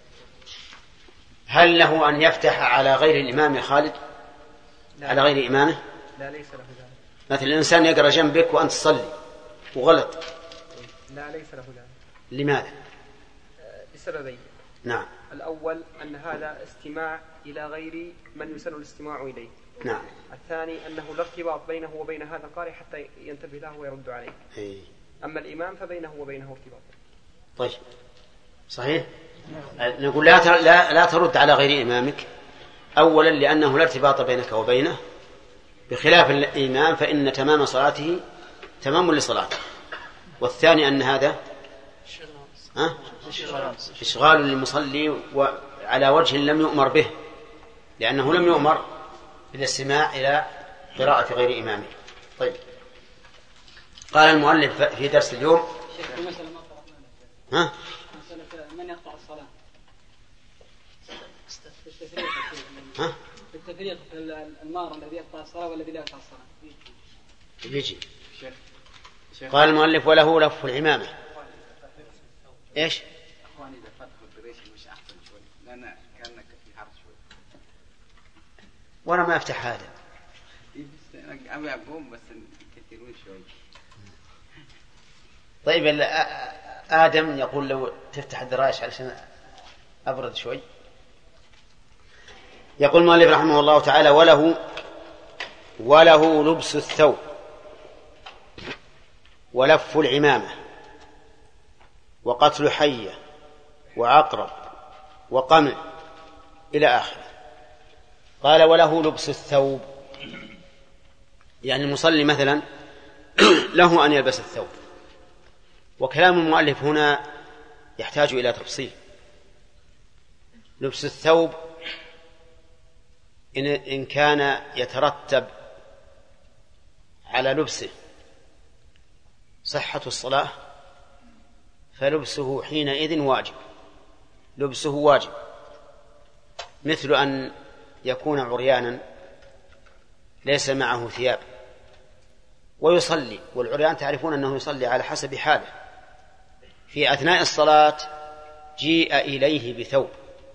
Speaker 3: هل له أن يفتح على غير الإمام خالد؟ على غير إمامه؟
Speaker 5: لا ليس له ذلك.
Speaker 3: مثل الإنسان يقرأ جنبك وأنت تصلي وغلط.
Speaker 5: لا ليس له ذلك.
Speaker 3: لماذا؟
Speaker 5: لسببين.
Speaker 3: نعم.
Speaker 5: الأول أن هذا استماع إلى غير من يسن الاستماع إليه.
Speaker 3: نعم.
Speaker 5: الثاني أنه لا ارتباط بينه وبين هذا القارئ حتى ينتبه له ويرد عليه.
Speaker 3: إيه.
Speaker 5: أما الإمام فبينه وبينه ارتباط.
Speaker 3: طيب صحيح. نقول لا لا لا ترد على غير إمامك، أولا لأنه لا ارتباط بينك وبينه، بخلاف الإمام فإن تمام صلاته تمام لصلاته. والثاني أن هذا ها؟ إشغال للمصلي وعلى وجه لم يؤمر به، لأنه لم يؤمر بالاستماع إلى قراءة غير إمامه. طيب قال المؤلف في درس اليوم ها؟
Speaker 2: من يقطع الصلاة
Speaker 3: ها؟
Speaker 2: بالتفريق في المار الذي يقطع الصلاة والذي لا يقطع الصلاة.
Speaker 3: يجي قال المؤلف وله لف العمامة. ايش؟
Speaker 19: اخواني اذا فتحوا الدريش مش احسن شوي لان كانك في حرج شوي.
Speaker 3: وانا ما افتح هذا.
Speaker 19: ابي اقوم بس كثيرون شوي.
Speaker 3: طيب آدم يقول لو تفتح الدرايش علشان أبرد شوي. يقول المؤلف رحمه الله تعالى وله وله لبس الثوب ولف العمامة وقتل حية وعقرب وقمع إلى آخره. قال وله لبس الثوب. يعني المصلي مثلا له أن يلبس الثوب، وكلام المؤلف هنا يحتاج إلى تفصيل. لبس الثوب إن كان يترتب على لبسه صحة الصلاة فلبسه حينئذ واجب، لبسه واجب، مثل أن يكون عريانا ليس معه ثياب ويصلي، والعريان تعرفون أنه يصلي على حسب حاله، في أثناء الصلاة جيء إليه بثوب،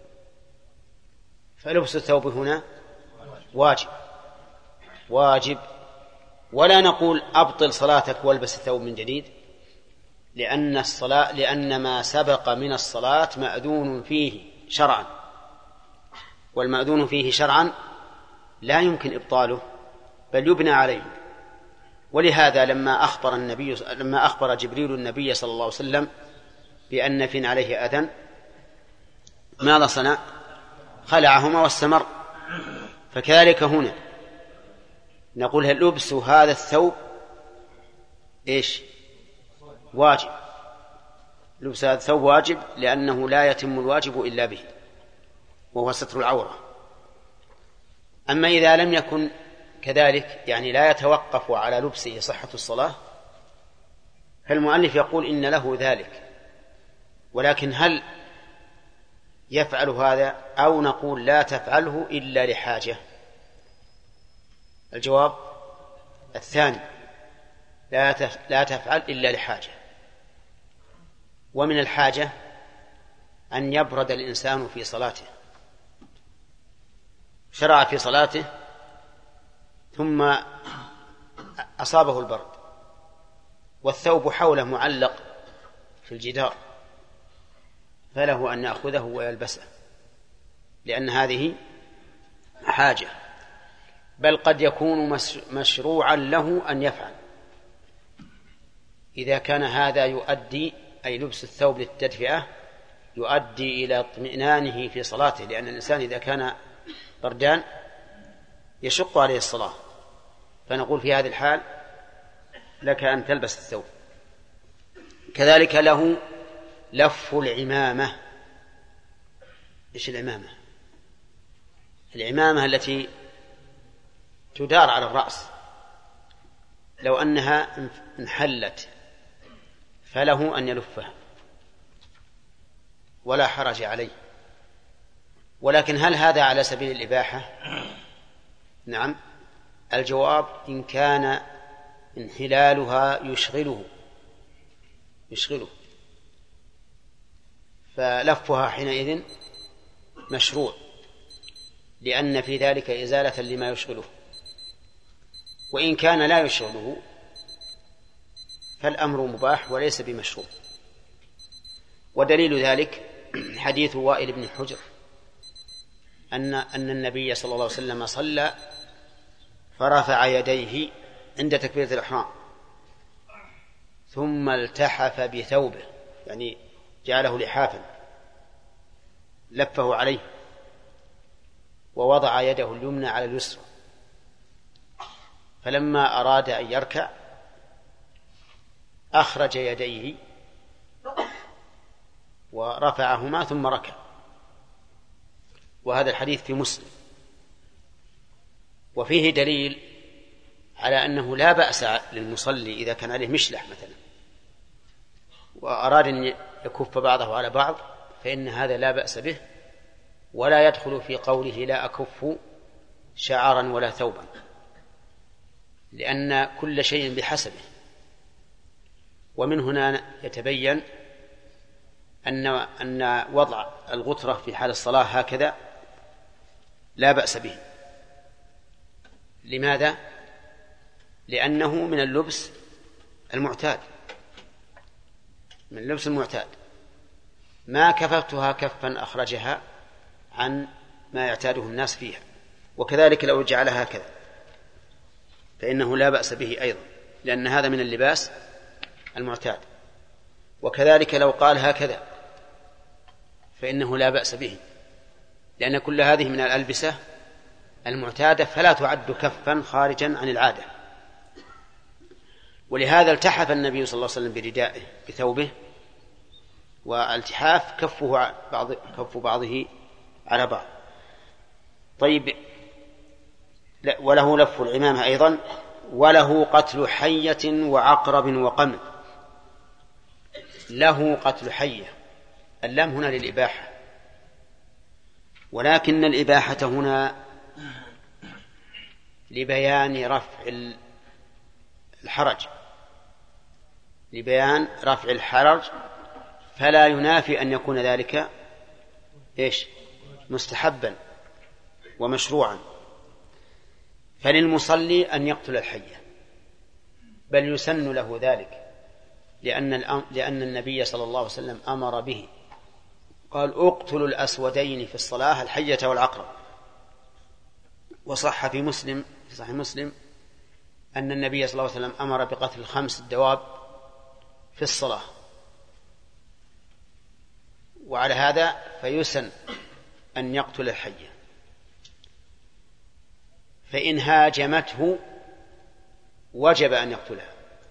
Speaker 3: فلبس الثوب هنا واجب واجب، ولا نقول أبطل صلاتك والبس الثوب من جديد، لأن الصلاة لأن ما سبق من الصلاة مأذون فيه شرعا، والمأذون فيه شرعا لا يمكن إبطاله بل يبنى عليه. ولهذا لما أخبر النبي لما أخبر جبريل النبي صلى الله عليه وسلم بأن في عليه أذى ماذا صنع؟ خلعهما واستمر. فكذلك هنا نقول هل لبس هذا الثوب إيش؟ واجب، لبس هذا الثوب واجب، لأنه لا يتم الواجب إلا به، وهو ستر العورة. أما إذا لم يكن كذلك، يعني لا يتوقف على لبسه صحة الصلاة، فالمؤلف يقول إن له ذلك، ولكن هل يفعل هذا أو نقول لا تفعله إلا لحاجة؟ الجواب الثاني، لا تفعل إلا لحاجة. ومن الحاجة أن يبرد الإنسان في صلاته، شرع في صلاته ثم أصابه البرد والثوب حوله معلق في الجدار، فله أن يأخذه ويلبسه، لأن هذه حاجة، بل قد يكون مشروعا له أن يفعل إذا كان هذا يؤدي، أي لبس الثوب للتدفئة يؤدي إلى اطمئنانه في صلاته، لأن الإنسان إذا كان بردان يشق عليه الصلاة، فنقول في هذه الحال لك أن تلبس الثوب. كذلك له لف العمامة. إيش العمامة؟ العمامة التي تدار على الرأس، لو أنها انحلت فله أن يلفها ولا حرج عليه. ولكن هل هذا على سبيل الإباحة؟ نعم، الجواب إن كان انحلالها يشغله يشغله فلفها حينئذ مشروع، لأن في ذلك إزالة لما يشغله. وإن كان لا يشغله فالأمر مباح وليس بمشروع. ودليل ذلك حديث وائل بن حجر أن أن النبي صلى الله عليه وسلم صلى فرفع يديه عند تكبيرة الإحرام ثم التحف بثوبه، يعني جعله لحافا لفه عليه، ووضع يده اليمنى على اليسرى، فلما أراد أن يركع أخرج يديه ورفعهما ثم ركع. وهذا الحديث في مسلم، وفيه دليل على أنه لا بأس للمصلي إذا كان عليه مشلح مثلا وأراد أن يكف بعضه على بعض، فإن هذا لا بأس به، ولا يدخل في قوله لا أكف شعرا ولا ثوبا، لأن كل شيء بحسبه. ومن هنا يتبين أن أن وضع الغترة في حال الصلاة هكذا لا بأس به. لماذا؟ لأنه من اللبس المعتاد، من اللبس المعتاد، ما كففتها كفا أخرجها عن ما يعتاده الناس فيها. وكذلك لو جعلها هكذا فإنه لا بأس به أيضا، لأن هذا من اللباس المعتاد. وكذلك لو قال هكذا فإنه لا بأس به، لأن كل هذه من الألبسة المعتادة فلا تعد كفا خارجا عن العادة. ولهذا التحف النبي صلى الله عليه وسلم بردائه بثوبه، والتحاف كفه بعض كف بعضه على بعض. طيب، وله لف العمامة أيضا، وله قتل حية وعقرب وقمل. له قتل حية، اللام هنا للإباحة، ولكن الإباحة هنا لبيان رفع الحرج، لبيان رفع الحرج، فلا ينافي أن يكون ذلك إيش؟ مستحبا ومشروعا. فللمصلي أن يقتل الحية، بل يسن له ذلك، لأن لأن النبي صلى الله عليه وسلم أمر به، قال اقتلوا الأسودين في الصلاة، الحية والعقرب. وصح في مسلم في صحيح مسلم أن النبي صلى الله عليه وسلم أمر بقتل خمس الدواب في الصلاة. وعلى هذا فيسن أن يقتل الحية، فإن هاجمته وجب أن يقتلها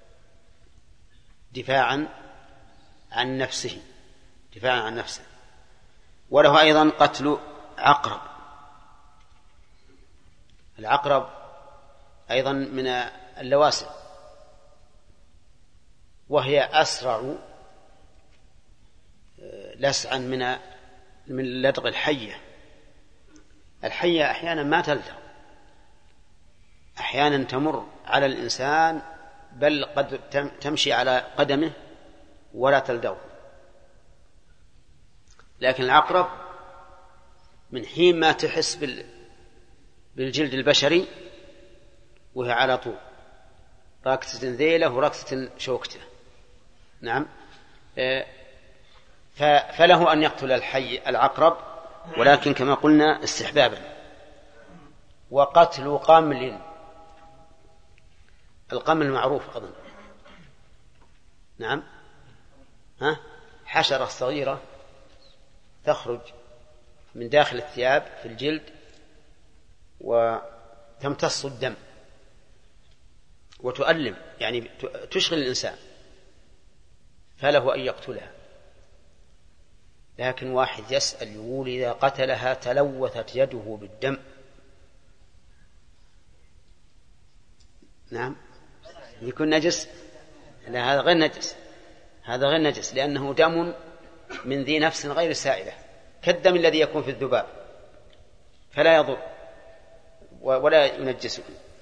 Speaker 3: دفاعا عن نفسه دفاعا عن نفسه. وله أيضا قتل عقرب. العقرب أيضا من اللواسع، وهي أسرع لسعا من من لدغ الحية. الحية أحيانا ما تلدغ، أحيانا تمر على الإنسان، بل قد تمشي على قدمه ولا تلدغه. لكن العقرب من حين ما تحس بالجلد البشري وهي على طول راكسة ذيله وركسة شوكته. نعم. فله أن يقتل الحي العقرب، ولكن كما قلنا استحبابا. وقتل قمل، القمل معروف أظن. نعم. ها؟ حشرة صغيرة تخرج من داخل الثياب في الجلد وتمتص الدم وتؤلم، يعني تشغل الإنسان، فله أن يقتلها. لكن واحد يسأل يقول إذا قتلها تلوثت يده بالدم. نعم، يكون نجس؟ لا، هذا غير نجس، هذا غير نجس، لأنه دم من ذي نفس غير سائلة، كالدم الذي يكون في الذباب، فلا يضر ولا ينجسه.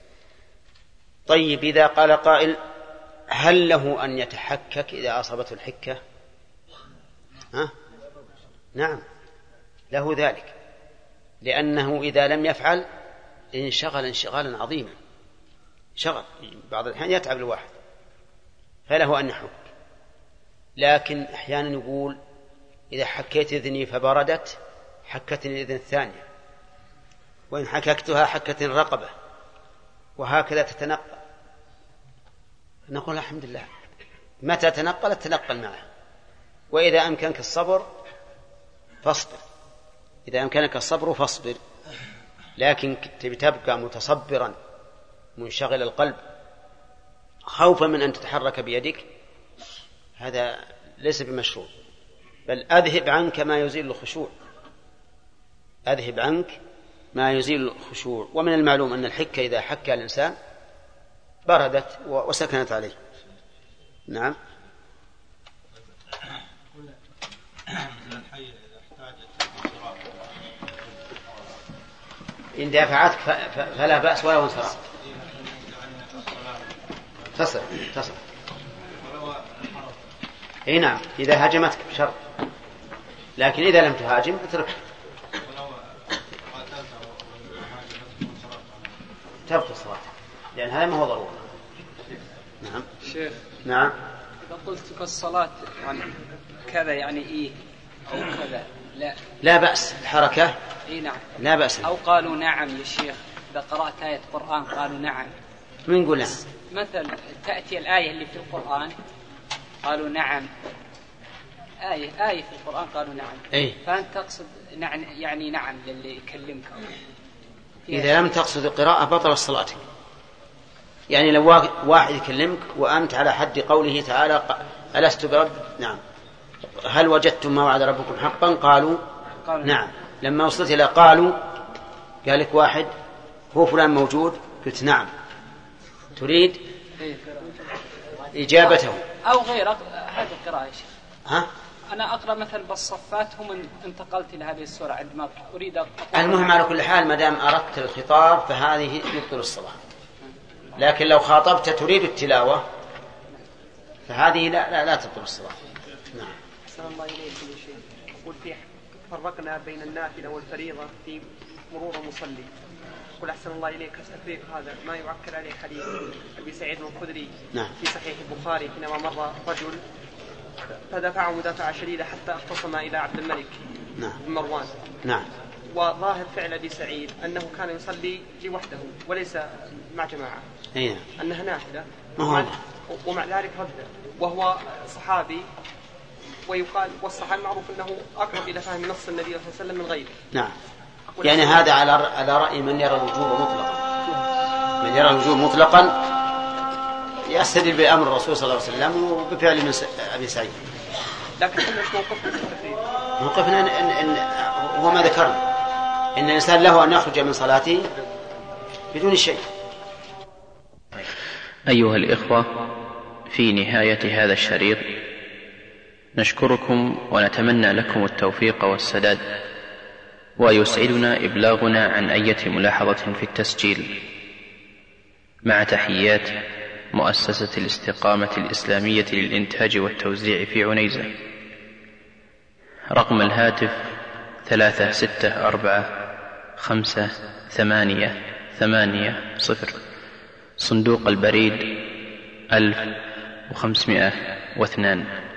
Speaker 3: طيب، إذا قال قائل هل له أن يتحكك إذا أصابته الحكة؟ ها؟ نعم، له ذلك، لأنه إذا لم يفعل انشغل انشغالا عظيما، شغل بعض الأحيان يتعب الواحد، فله أن يحك. لكن أحيانا يقول إذا حكيت إذني فبردت حكتني الإذن الثانية، وإن حككتها حكتني الرقبة، وهكذا تتنقل. نقول الحمد لله، متى تنقلت تنقل معه. وإذا أمكنك الصبر فاصبر، إذا أمكنك الصبر فاصبر، لكن تبقى متصبرا منشغل القلب خوفا من أن تتحرك بيدك، هذا ليس بمشروع. بل أذهب عنك ما يزيل الخشوع، أذهب عنك ما يزيل الخشوع. ومن المعلوم أن الحكة إذا حكى الإنسان بردت وسكنت عليه. نعم. إن دافعتك فلا بأس ولا انصراف. تصل تصل اي نعم، إذا هاجمتك بشرط، لكن إذا لم تهاجم اتركها، تبقى صلاة، لأن هذا ما هو ضرورة. نعم
Speaker 20: شيخ.
Speaker 3: نعم.
Speaker 20: إذا قلت كالصلاة عن كذا يعني إيه أو كذا لا
Speaker 3: لا بأس الحركة.
Speaker 20: إيه نعم،
Speaker 3: لا بأس.
Speaker 20: أو قالوا نعم يا شيخ، إذا قرأت آية قرآن قالوا نعم.
Speaker 3: من يقول نعم؟
Speaker 20: مثل تأتي الآية اللي في القرآن قالوا نعم، آية آية في القرآن قالوا نعم.
Speaker 3: أي.
Speaker 20: فأنت تقصد نعم يعني نعم للي يكلمك.
Speaker 3: إذا لم تقصد القراءة بطل صلاتك. يعني لو واحد يكلمك وأنت على حد قوله تعالى ألست برب، نعم، هل وجدتم ما وعد ربكم حقا؟ قالوا نعم. لما وصلت إلى قالوا قال لك واحد هو فلان موجود، قلت نعم، تريد إجابته
Speaker 20: أو غير هذه القراءة.
Speaker 3: ها؟
Speaker 20: أنا أقرأ مثلا بالصفات هم انتقلت إلى هذه السورة عندما أريد أقرأ.
Speaker 3: المهم على كل حال ما دام أردت الخطاب فهذه يبطل الصلاة، لكن لو خاطبت تريد التلاوة فهذه لا لا, لا تبطل الصلاة. نعم.
Speaker 5: أحسن الله إليكم يا شيخ. أقول في فرقنا بين النافلة والفريضة في مرور المصلي. أقول أحسن الله إليك التفريق هذا ما يعكر عليه حديث أبي سعيد الخدري
Speaker 3: نعم.
Speaker 5: في صحيح البخاري حينما مر رجل فدفعه مدافعة شديدة حتى اختصم إلى عبد الملك
Speaker 3: نعم.
Speaker 5: بن مروان.
Speaker 3: نعم.
Speaker 5: وظاهر فعل أبي سعيد أنه كان يصلي لوحده وليس مع جماعة،
Speaker 3: هي.
Speaker 5: أنها نافلة،
Speaker 3: ومع,
Speaker 5: ومع ذلك رد، وهو صحابي، ويقال والصحابي معروف أنه أقرب إلى فهم نص النبي صلى الله عليه وسلم من غيره.
Speaker 3: نعم. يعني هذا على على رأي من يرى الوجوب مطلقا، من يرى الوجوب مطلقا يستدل بأمر الرسول صلى الله عليه وسلم وبفعل من أبي سعيد.
Speaker 5: لكن احنا مش موقفنا في التفريق.
Speaker 3: موقفنا إن, إن, إن هو ما ذكرنا إن الإنسان له أن يخرج من صلاته بدون شيء.
Speaker 1: أيها الإخوة، في نهاية هذا الشريط نشكركم ونتمنى لكم التوفيق والسداد، ويسعدنا إبلاغنا عن أية ملاحظة في التسجيل. مع تحيات مؤسسة الاستقامة الإسلامية للإنتاج والتوزيع في عنيزة. رقم الهاتف ثلاثة ستة أربعة خمسة ثمانية ثمانية صفر. صندوق البريد ألف وخمسمائة واثنان.